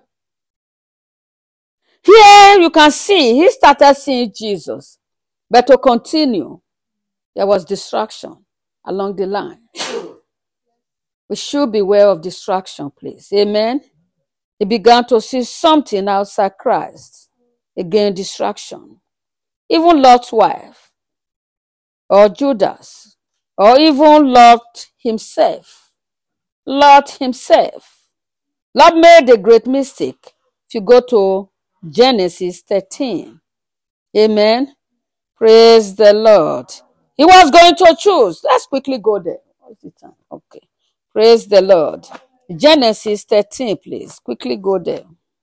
Speaker 1: Here you can see he started seeing Jesus. But to continue, there was distraction along the line. We should beware of distraction, please. Amen. He began to see something outside Christ. Again, distraction. Even Lot's wife, or Judas, or even Lot himself. Lot himself. Lot made a great mistake. If you go to Genesis thirteen. Amen. Praise the Lord. He was going to choose. Let's quickly go there. What's the time? Okay. Praise the Lord. Genesis thirteen, please. Quickly go there.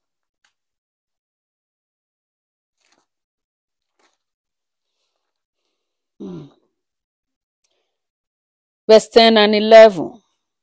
Speaker 1: Hmm. Verse ten and eleven.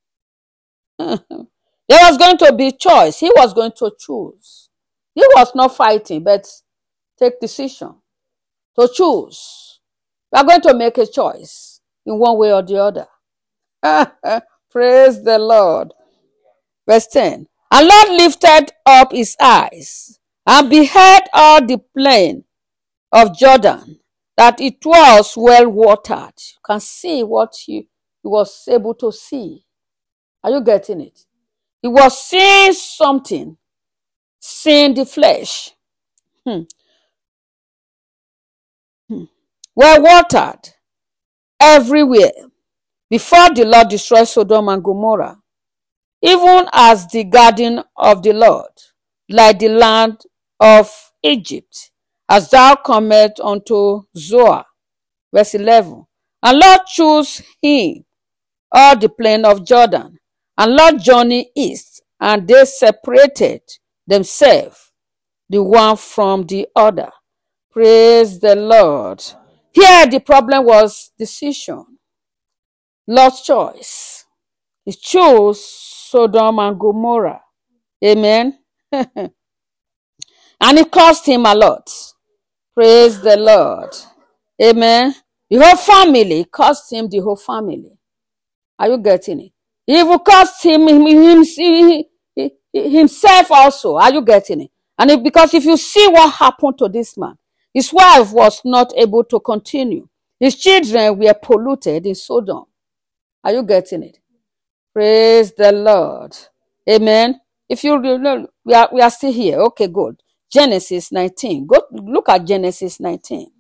Speaker 1: There was going to be choice. He was going to choose. He was not fighting, but take decision. To choose. We are going to make a choice in one way or the other. Praise the Lord. Verse ten. And Lot lifted up his eyes and beheld all the plain of Jordan, that it was well watered. You can see what he, he was able to see. Are you getting it? He was seeing something, seeing the flesh. Hmm. Hmm. Well watered. everywhere before the Lord destroyed Sodom and Gomorrah, even as the garden of the Lord, like the land of Egypt, as thou comest unto Zoar. Verse eleven. And Lord chose him all the plain of Jordan, and Lord journeyed east, and they separated themselves the one from the other. Praise the Lord. Here the problem was decision. Lord's choice. He chose Sodom and Gomorrah. Amen. And it cost him a lot. Praise the Lord. Amen. The whole family cost him the whole family. Are you getting it? It will cost him, him, him, himself also. Are you getting it? And it, because if you see what happened to this man, his wife was not able to continue. His children were polluted in Sodom. Are you getting it? Praise the Lord. Amen. If you know, we are, we are still here. Okay, good. Genesis nineteen. Go look at Genesis nineteen.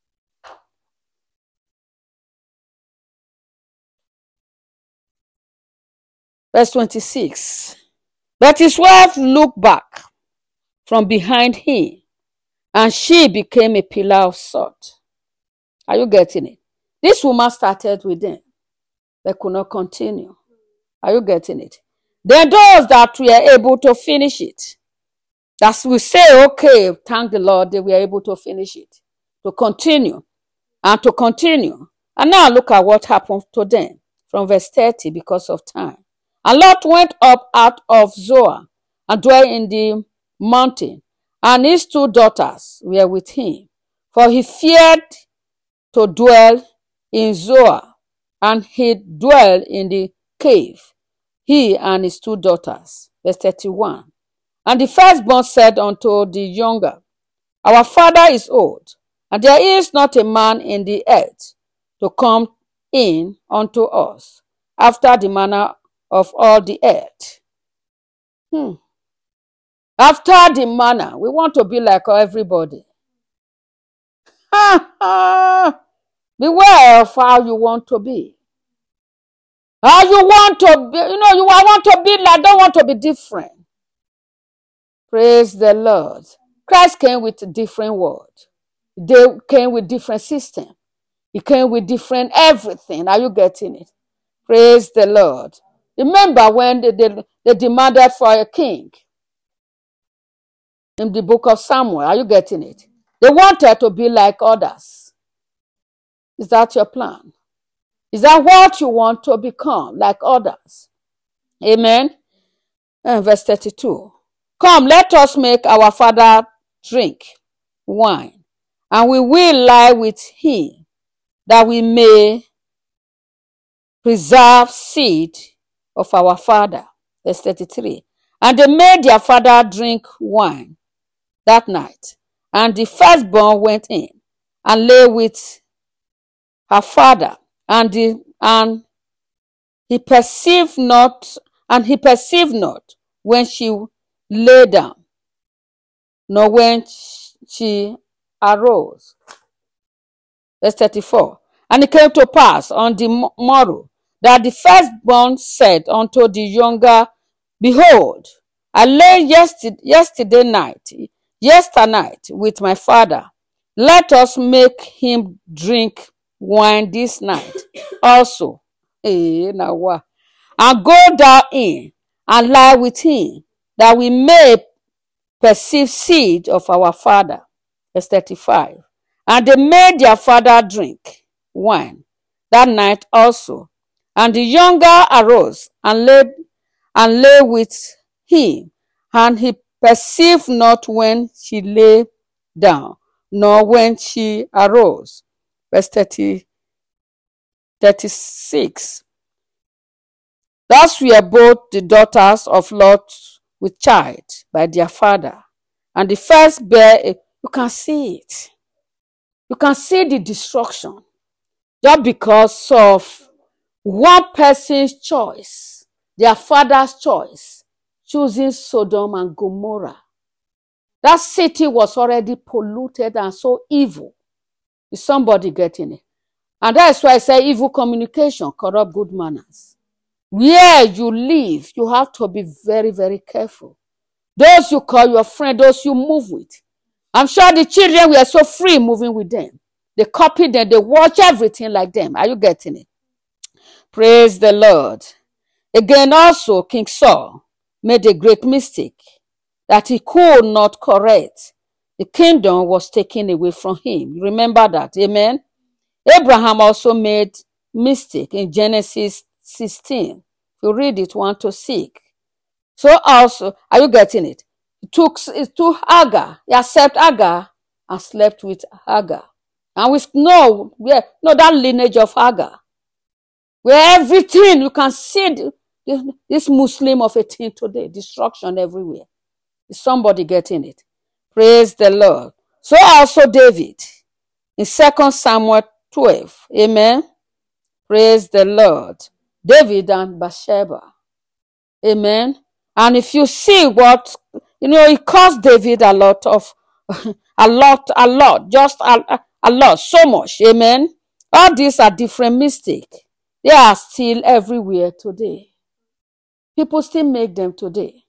Speaker 1: Verse twenty-six. But his wife looked back from behind him, and she became a pillar of salt. Are you getting it? This woman started with them, but could not continue. Are you getting it? Then those that were able to finish it, that we say, okay, thank the Lord, they were able to finish it, to continue, and to continue. And now look at what happened to them from verse thirty because of time. And Lot went up out of Zoar and dwelt in the mountain, and his two daughters were with him, for he feared to dwell in Zoar, and he dwelt in the cave, he and his two daughters. Verse thirty-one. And the firstborn said unto the younger, Our father is old, and there is not a man in the earth to come in unto us after the manner of all the earth. Hmm. After the manner, we want to be like everybody. Beware of how you want to be. How you want to be, you know, you want to be like, don't want to be different. Praise the Lord. Christ came with a different word. They came with different system. He came with different everything. Are you getting it? Praise the Lord. Remember when they, they, they demanded for a king in the book of Samuel. Are you getting it? They wanted to be like others. Is that your plan? Is that what you want to become, like others? Amen. And verse thirty-two. Come, let us make our father drink wine, and we will lie with him, that we may preserve seed of our father. Verse thirty-three. And they made their father drink wine that night, and the firstborn went in and lay with her father, and the, and he perceived not, and he perceived not when she lay down, nor when she arose. Verse thirty-four. And it came to pass on the morrow that the firstborn said unto the younger, Behold, I lay yesterday, yesterday night, yesternight with my father. Let us make him drink wine this night also. Hey, now what? And go down in and lie with him, that we may perceive seed of our father. Verse thirty-five. And they made their father drink wine that night also. And the younger arose and lay, and lay with him, and he perceived not when she lay down, nor when she arose. Verse thirty, thirty-six. Thus were both the daughters of Lot with child by their father. And the first bare, you can see it. You can see the destruction. Just because of one person's choice, their father's choice, choosing Sodom and Gomorrah. That city was already polluted and so evil. Is somebody getting it? And that's why I say evil communication corrupt good manners. Where you live, you have to be very, very careful. Those you call your friend, those you move with. I'm sure the children were so free moving with them. They copy them, they watch everything like them. Are you getting it? Praise the Lord. Again, also, King Saul made a great mistake that he could not correct. The kingdom was taken away from him. Remember that. Amen. Abraham also made mistake in Genesis sixteen. You read it one to six. So also, are you getting it? He took, he took Hagar. He accepted Hagar and slept with Hagar. And we know, yeah, know that lineage of Hagar. Where everything, you can see the, this Muslim of a teen today. Destruction everywhere. Is somebody getting it? Praise the Lord. So also David in Second Samuel twelve. Amen. Praise the Lord. David and Bathsheba. Amen. And if you see what, you know, it cost David a lot of, a lot, a lot, just a, a lot, so much. Amen. All these are different mistakes. They are still everywhere today. People still make them today.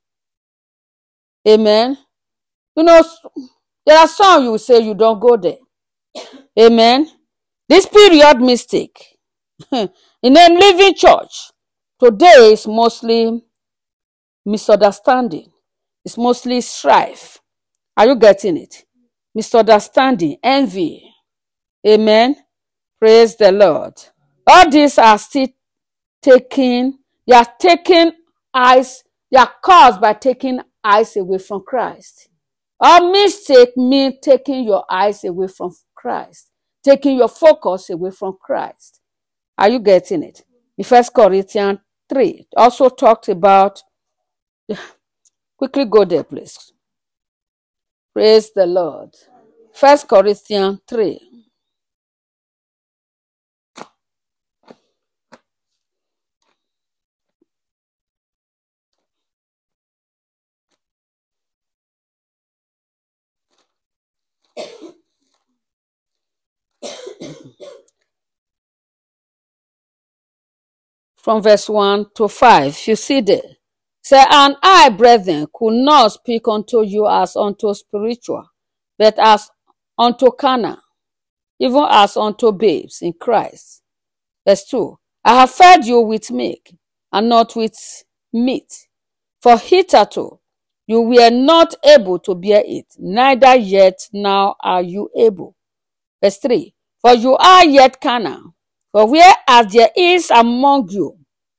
Speaker 1: Amen. You know, there are some you say you don't go there. Amen. This period mistake in a living church today is mostly misunderstanding. It's mostly strife. Are you getting it? Misunderstanding, envy. Amen. Praise the Lord. All these are still taking, they are taking eyes, they are caused by taking eyes away from Christ. All mistake means taking your eyes away from Christ, taking your focus away from Christ. Are you getting it? In First Corinthians three, also talked about, quickly go there, please. Praise the Lord. First Corinthians three. From verse one to five, you see there. Say, and I, brethren, could not speak unto you as unto spiritual, but as unto carnal, even as unto babes in Christ. Verse two, I have fed you with milk, and not with meat. For hitherto you were not able to bear it, neither yet now are you able. Verse three, for you are yet carnal. For whereas there is among you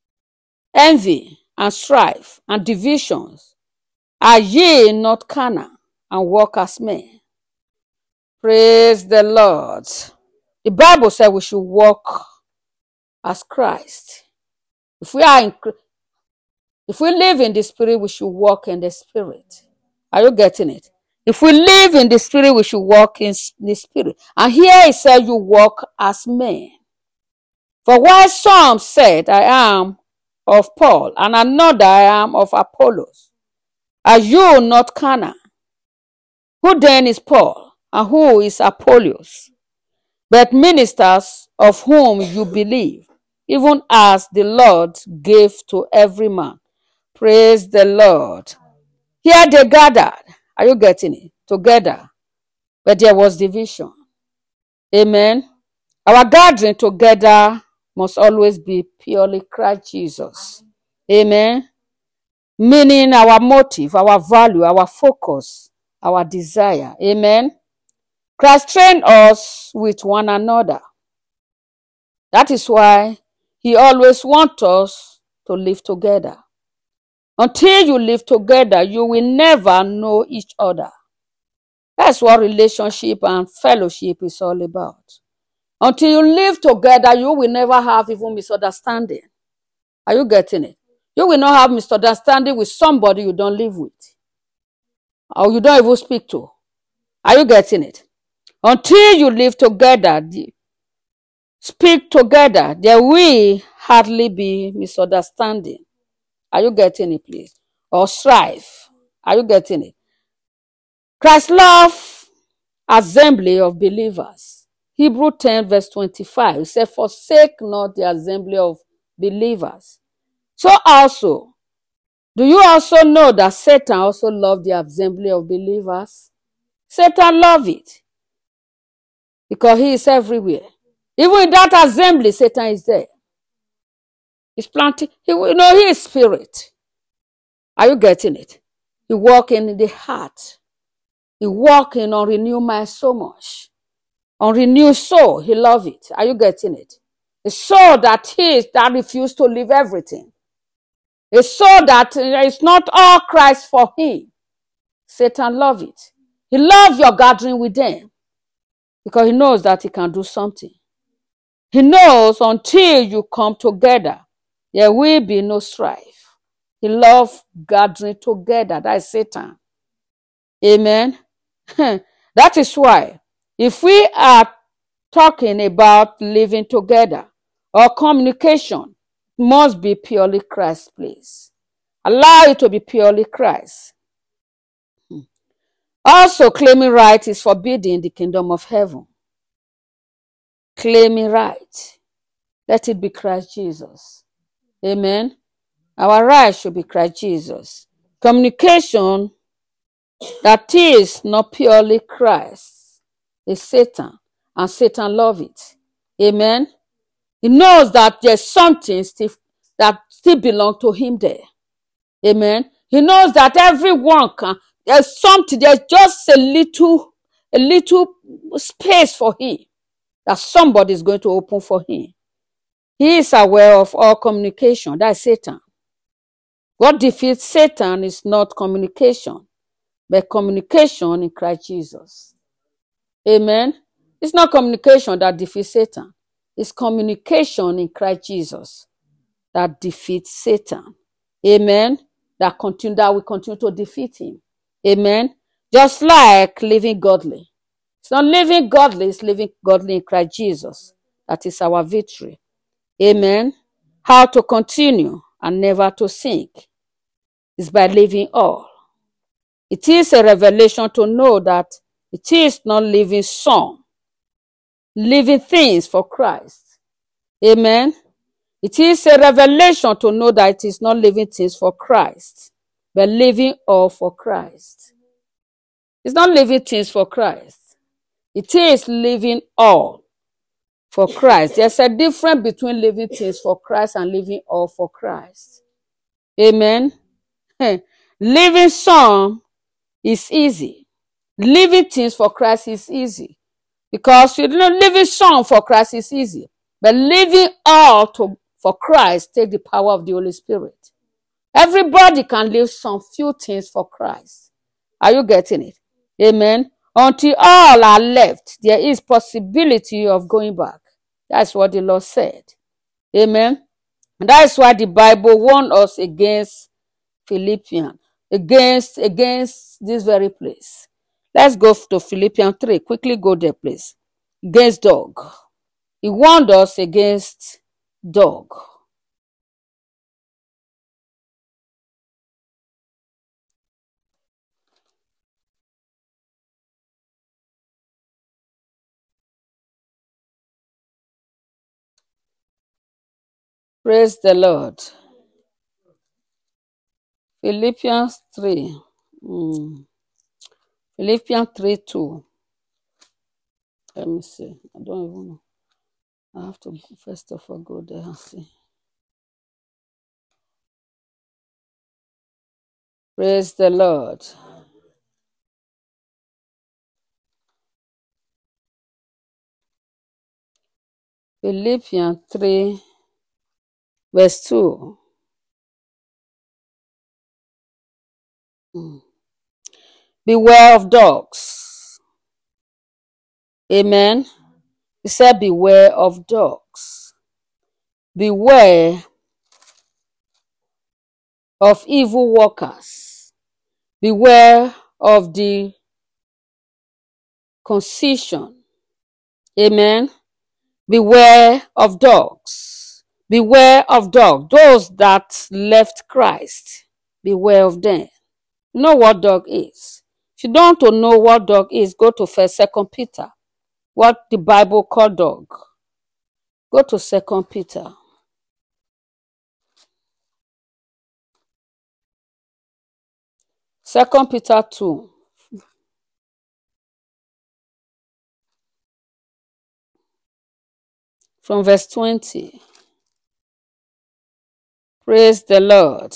Speaker 1: envy and strife and divisions, are ye not carnal and walk as men? Praise the Lord. The Bible says we should walk as Christ. If we are in, if we live in the Spirit, we should walk in the Spirit. Are you getting it? If we live in the Spirit, we should walk in the Spirit. And here it says you walk as men. For while some said, I am of Paul, and another, I am of Apollos, are you not carnal? Who then is Paul, and who is Apollos? But ministers of whom you believe, even as the Lord gave to every man. Praise the Lord. Here they gathered. Are you getting it? Together. But there was division. Amen. Our gathering together must always be purely Christ Jesus. Amen. Meaning our motive, our value, our focus, our desire. Amen. Christ trained us with one another. That is why he always wants us to live together. Until you live together, you will never know each other. That's what relationship and fellowship is all about. Until you live together, you will never have even misunderstanding. Are you getting it? You will not have misunderstanding with somebody you don't live with, or you don't even speak to. Are you getting it? Until you live together, speak together, there will hardly be misunderstanding. Are you getting it, please? Or strife. Are you getting it? Christ's love assembly of believers Hebrew ten verse twenty-five. It said, forsake not the assembly of believers. So also, do you also know that Satan also loved the assembly of believers? Satan loved it because he is everywhere. Even in that assembly, Satan is there. He's planting. He, you know, he is spirit. Are you getting it? He walking in the heart. He walking on renew mind so much. On renew soul, he love it. Are you getting it? A soul that is that refused to leave everything. A soul that is not all Christ for him. Satan love it. He loves your gathering with them because he knows that he can do something. He knows until you come together, there will be no strife. He loves gathering together. That is Satan. Amen. That is why if we are talking about living together or communication, it must be purely Christ, please. Allow it to be purely Christ. Also, claiming right is forbidden in the kingdom of heaven. Claiming right. Let it be Christ Jesus. Amen. Our right should be Christ Jesus. Communication that is not purely Christ is Satan, and Satan loves it. Amen. He knows that there's something still, that still belongs to him there. Amen. He knows that everyone can, there's something, there's just a little, a little space for him that somebody is going to open for him. He is aware of all communication. That's Satan. What defeats Satan is not communication, but communication in Christ Jesus. Amen. It's not communication that defeats Satan. It's communication in Christ Jesus that defeats Satan. Amen. That continue, that will continue to defeat him. Amen. Just like living godly. It's not living godly, it's living godly in Christ Jesus. That is our victory. Amen. How to continue and never to sink is by living all. It is a revelation to know that it is not living some, living things for Christ. Amen. It is a revelation to know that it is not living things for Christ, but living all for Christ. It's not living things for Christ. It is living all for Christ. There's a difference between living things for Christ and living all for Christ. Amen. Living some is easy. Living things for Christ is easy. Because you know, living some for Christ is easy. But living all to, for Christ take the power of the Holy Spirit. Everybody can live some few things for Christ. Are you getting it? Amen. Until all are left, there is possibility of going back. That's what the Lord said. Amen. And that's why the Bible warned us against Philippians, against, against this very place. Let's go to Philippians three. Quickly go there, please. Against dog. He warned us against dog. Praise the Lord. Philippians three. Mm. Philippians three two. Let me see. I don't even know. I have to first of all go there and see. Praise the Lord. Philippians three, verse two. Mm. Beware of dogs. Amen. He said, beware of dogs. Beware of evil workers. Beware of the concision. Amen. Beware of dogs. Beware of dogs. Those that left Christ. Beware of them. You know what dog is. If you don't know what dog is, go to First, Second Peter. what the Bible called dog. Go to Second Peter. Second Peter two. From verse twenty. Praise the Lord.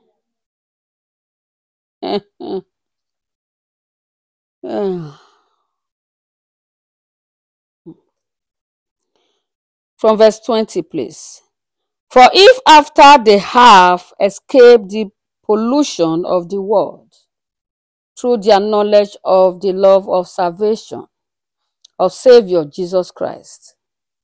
Speaker 1: From verse twenty, please. For if after they have escaped the pollution of the world, through their knowledge of the love of salvation, of Savior Jesus Christ,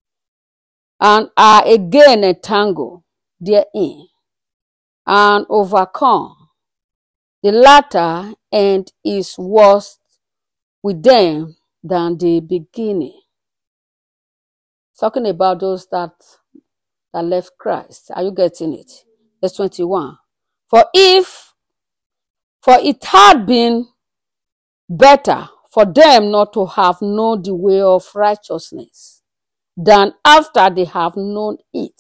Speaker 1: and are again entangled therein, and overcome, the latter end is worse with them than the beginning. Talking about those that, that left Christ. Are you getting it? Verse twenty-one. For if, for it had been better for them not to have known the way of righteousness, than after they have known it,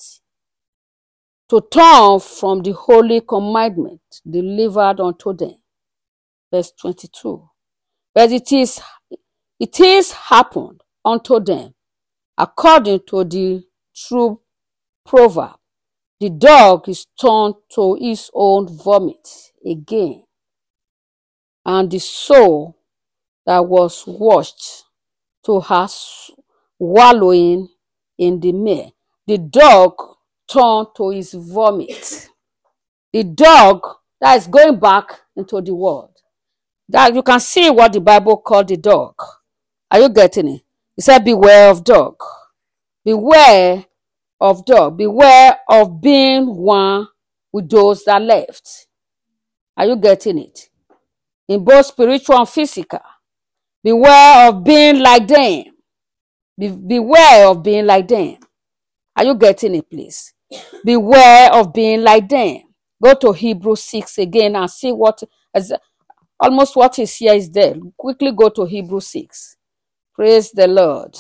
Speaker 1: to turn from the holy commandment delivered unto them. Verse twenty-two. But it is, it is happened unto them according to the true proverb, the dog is turned to his own vomit again, and the soul that was washed to her wallowing in the mire. The dog turned to his vomit. The dog that is going back into the world. That you can see what the Bible called the dog. Are you getting it? It said, beware of dog. Beware of dog. Beware of being one with those that left. Are you getting it? In both spiritual and physical. Beware of being like them. Be beware of being like them. Are you getting it, please? Beware of being like them. Go to Hebrews six again and see what, as almost what is here is there. Quickly go to Hebrews six. Praise the Lord.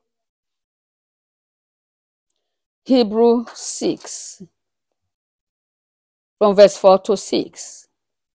Speaker 1: Hebrews six, from verse four to six.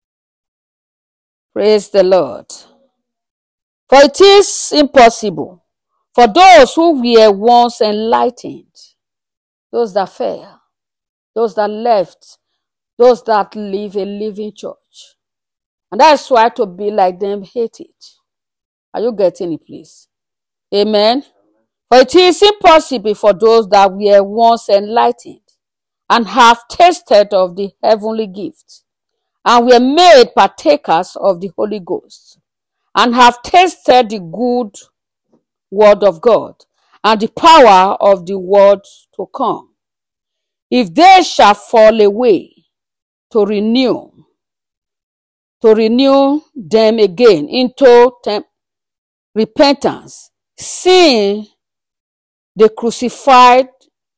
Speaker 1: Praise the Lord. For it is impossible for those who were once enlightened, those that fell, those that left, those that live a living church. And that's why to be like them hate it. Are you getting it, please? Amen. For it is impossible for those that were once enlightened and have tasted of the heavenly gift and were made partakers of the Holy Ghost and have tasted the good word of God and the power of the word to come. If they shall fall away, to renew, to renew them again into repentance, seeing they crucified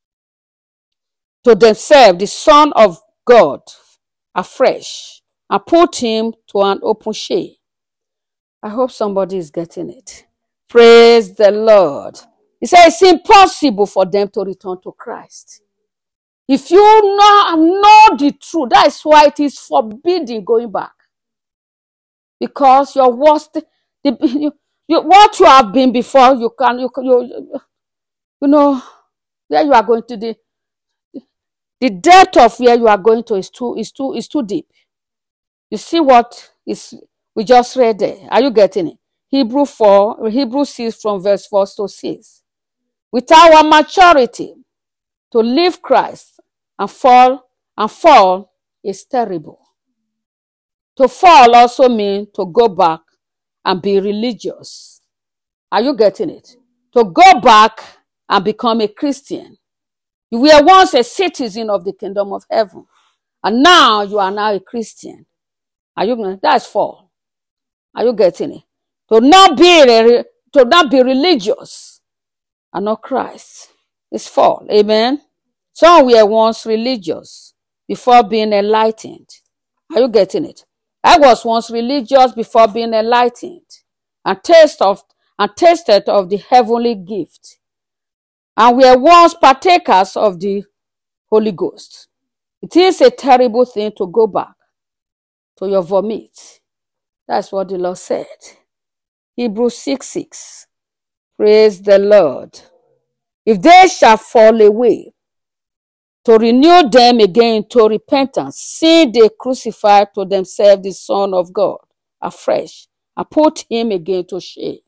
Speaker 1: to themselves the Son of God afresh and put him to an open shame. I hope somebody is getting it. Praise the Lord. He says it's impossible for them to return to Christ. If you know, know the truth, that is why it is forbidden going back. Because your worst, the, you, you, what you have been before, you can, you, you, you know, where you are going to, the, the depth of where you are going to is too, is too, is too deep. You see what is, we just read there. Are you getting it? Hebrew four, Hebrew six from verse four to six. With our maturity, to leave Christ and fall, and fall is terrible. To fall also means to go back and be religious. Are you getting it? To go back and become a Christian. You were once a citizen of the kingdom of heaven, and now you are now a Christian. Are you? That's fall. Are you getting it? To not be to not be religious and not Christ is fall. Amen. Some were once religious before being enlightened. Are you getting it? I was once religious before being enlightened, and taste of and tasted of the heavenly gift, and were once partakers of the Holy Ghost. It is a terrible thing to go back to your vomit. That's what the Lord said. Hebrews six six. Praise the Lord. If they shall fall away, to renew them again to repentance, seeing they crucify to themselves the Son of God afresh, and put him again to shame.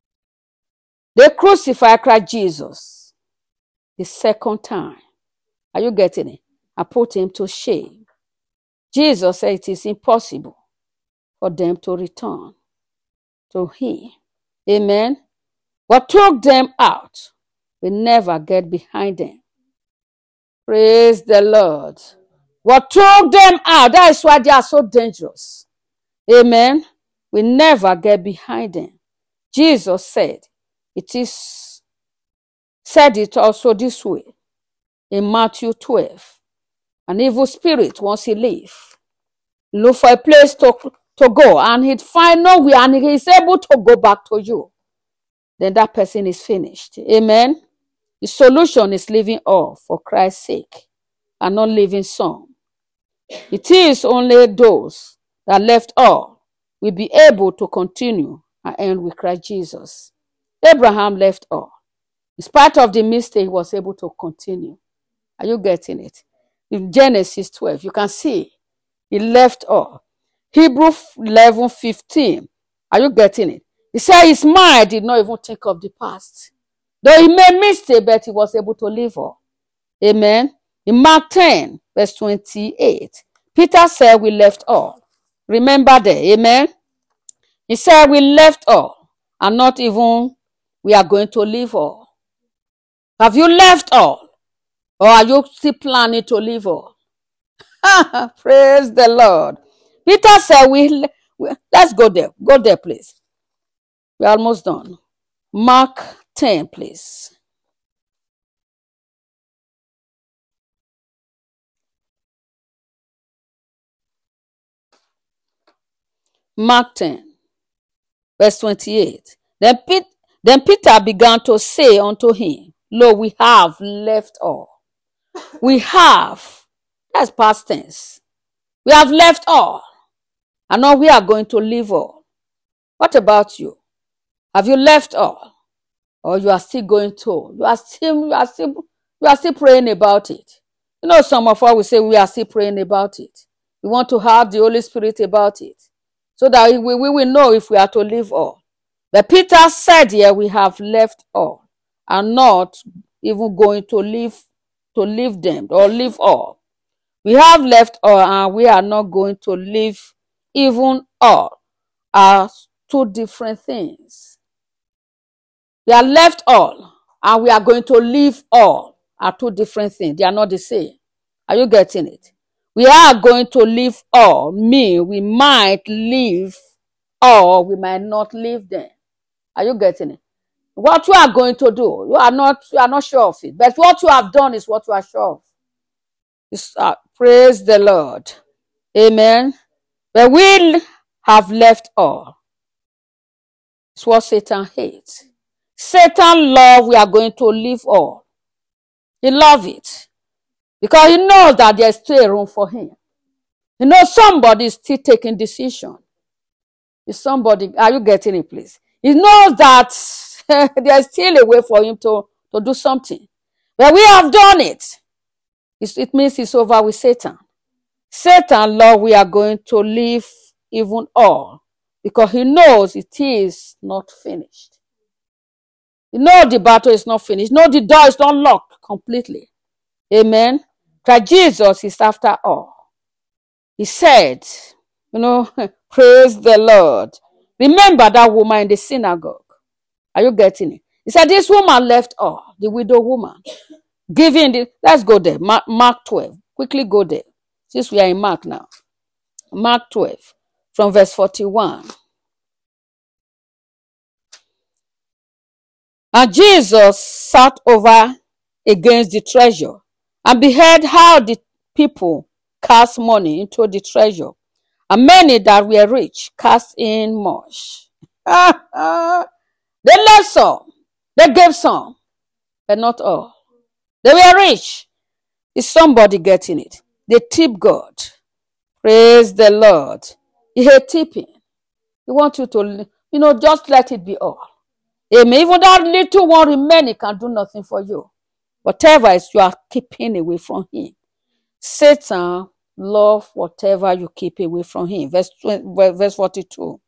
Speaker 1: They crucify Christ Jesus the second time. Are you getting it? And put him to shame. Jesus said it is impossible for them to return to him. Amen. What took them out will never get behind them. Praise the Lord. What took them out, that is why they are so dangerous. Amen. We never get behind them. Jesus said, it is, said it also this way in Matthew twelve. An evil spirit, once he leave, look for a place to, to go, and he'd find nowhere, and he's able to go back to you. Then that person is finished. Amen. The solution is living all for Christ's sake, and not living some. It is only those that left all will be able to continue and end with Christ Jesus. Abraham left all. In spite of the mistake, he was able to continue. Are you getting it? In Genesis twelve, you can see he left all. Hebrews eleven fifteen. Are you getting it? He said his mind did not even think of the past. Though he made mistake, but he was able to live all. Amen. In Mark ten, verse twenty-eight, Peter said we left all. Remember that. Amen. He said we left all, and not even we are going to live all. Have you left all? Or are you still planning to live all? Praise the Lord. Peter said we, we let's go there. Go there, please. We're almost done. Mark ten, please. Mark ten, verse twenty-eight. Then, Pete, then Peter began to say unto him, lo, we have left all. We have. That's past tense. We have left all. And now we are going to leave all. What about you? Have you left all? Or you are still going to? You are still, you are still, you are still praying about it. You know, some of us will say we are still praying about it. We want to have the Holy Spirit about it, so that we, we will know if we are to leave all. But Peter said here, we have left all, and not even going to leave, to leave them, or leave all. We have left all, and we are not going to leave even all. Are two different things. We are left all, and we are going to leave all, are two different things. They are not the same. Are you getting it? We are going to leave all, mean we might leave all, we might not leave them. Are you getting it? What you are going to do, you are not, you are not sure of it. But what you have done is what you are sure of. Uh, praise the Lord. Amen. But we have left all. It's what Satan hates. Satan loves we are going to leave all. He loves it. Because he knows that there's still room for him. He knows somebody is still taking decision. Is somebody, are you getting it, please? He knows that there's still a way for him to, to do something. But we have done it. It's, it means it's over with Satan. Satan, Lord, we are going to leave even all. Because he knows it is not finished. You know the battle is not finished. No, the door is not locked completely. Amen. Christ Jesus is after all. He said, you know, praise the Lord. Remember that woman in the synagogue. Are you getting it? He said, this woman left all, the widow woman. Giving the, let's go there. Mark, Mark twelve. Quickly go there. Since we are in Mark now. Mark twelve, from verse forty-one. And Jesus sat over against the treasure, and beheld how the people cast money into the treasure. And many that were rich cast in much. They some. They gave some, but not all. They were rich. Is somebody getting it? They tip God. Praise the Lord. He hate tipping. He wants you to, you know, just let it be all. Amen. Even that little one remaining can do nothing for you. Whatever is, you are keeping away from him. Satan love whatever you keep away from him. Verse, verse forty-two.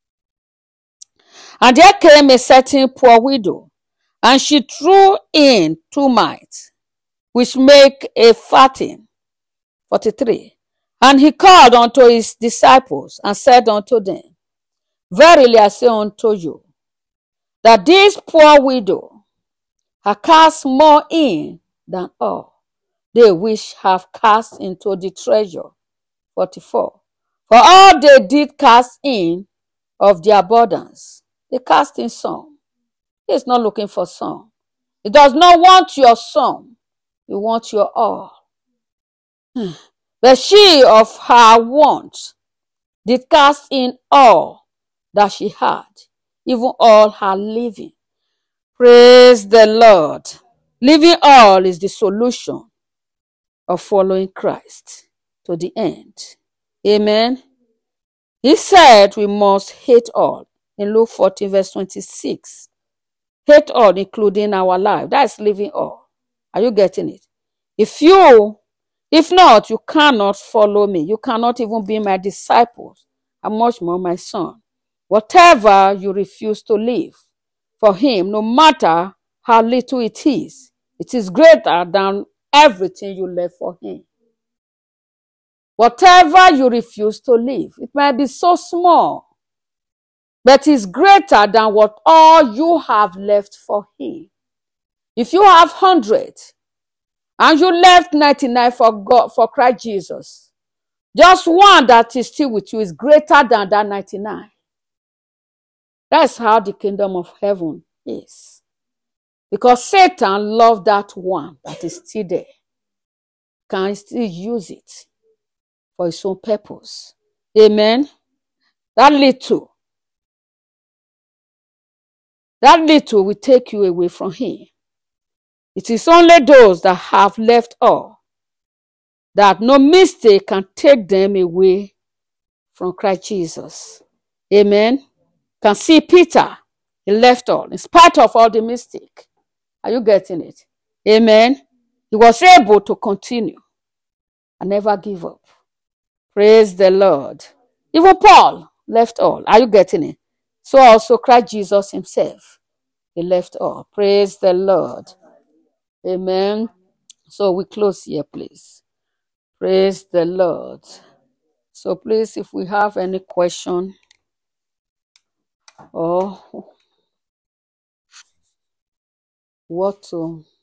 Speaker 1: And there came a certain poor widow, and she threw in two mites, which make a fatting. forty-three. And he called unto his disciples, and said unto them, Verily I say unto you, that this poor widow hath cast more in than all they which have cast into the treasure. forty-four. For all they did cast in of their abundance, they cast in some. He is not looking for some. He does not want your some. He wants your all. But she of her want did cast in all that she had, even all her living. Praise the Lord. Living all is the solution of following Christ to the end. Amen. He said we must hate all. In Luke fourteen, verse twenty-six. Hate all, including our life. That's living all. Are you getting it? If you, if not, you cannot follow me. You cannot even be my disciples, and much more my son. Whatever you refuse to live for him, no matter how little it is, it is greater than everything you left for him. Whatever you refuse to live, it might be so small, but it's greater than what all you have left for him. If you have one hundred and you left ninety-nine for God, for Christ Jesus, just one that is still with you is greater than that ninety-nine. That's how the kingdom of heaven is. Because Satan loved that one that is still there. Can still use it for his own purpose. Amen. That little, that little will take you away from him. It is only those that have left all that no mistake can take them away from Christ Jesus. Amen. Can see Peter, he left all in spite of all the mistake. Are you getting it? Amen. He was able to continue and never give up. Praise the Lord. Even Paul left all. Are you getting it? So also Christ Jesus himself, he left all. Praise the Lord. Amen. So we close here, please. Praise the Lord. So please, if we have any question or what to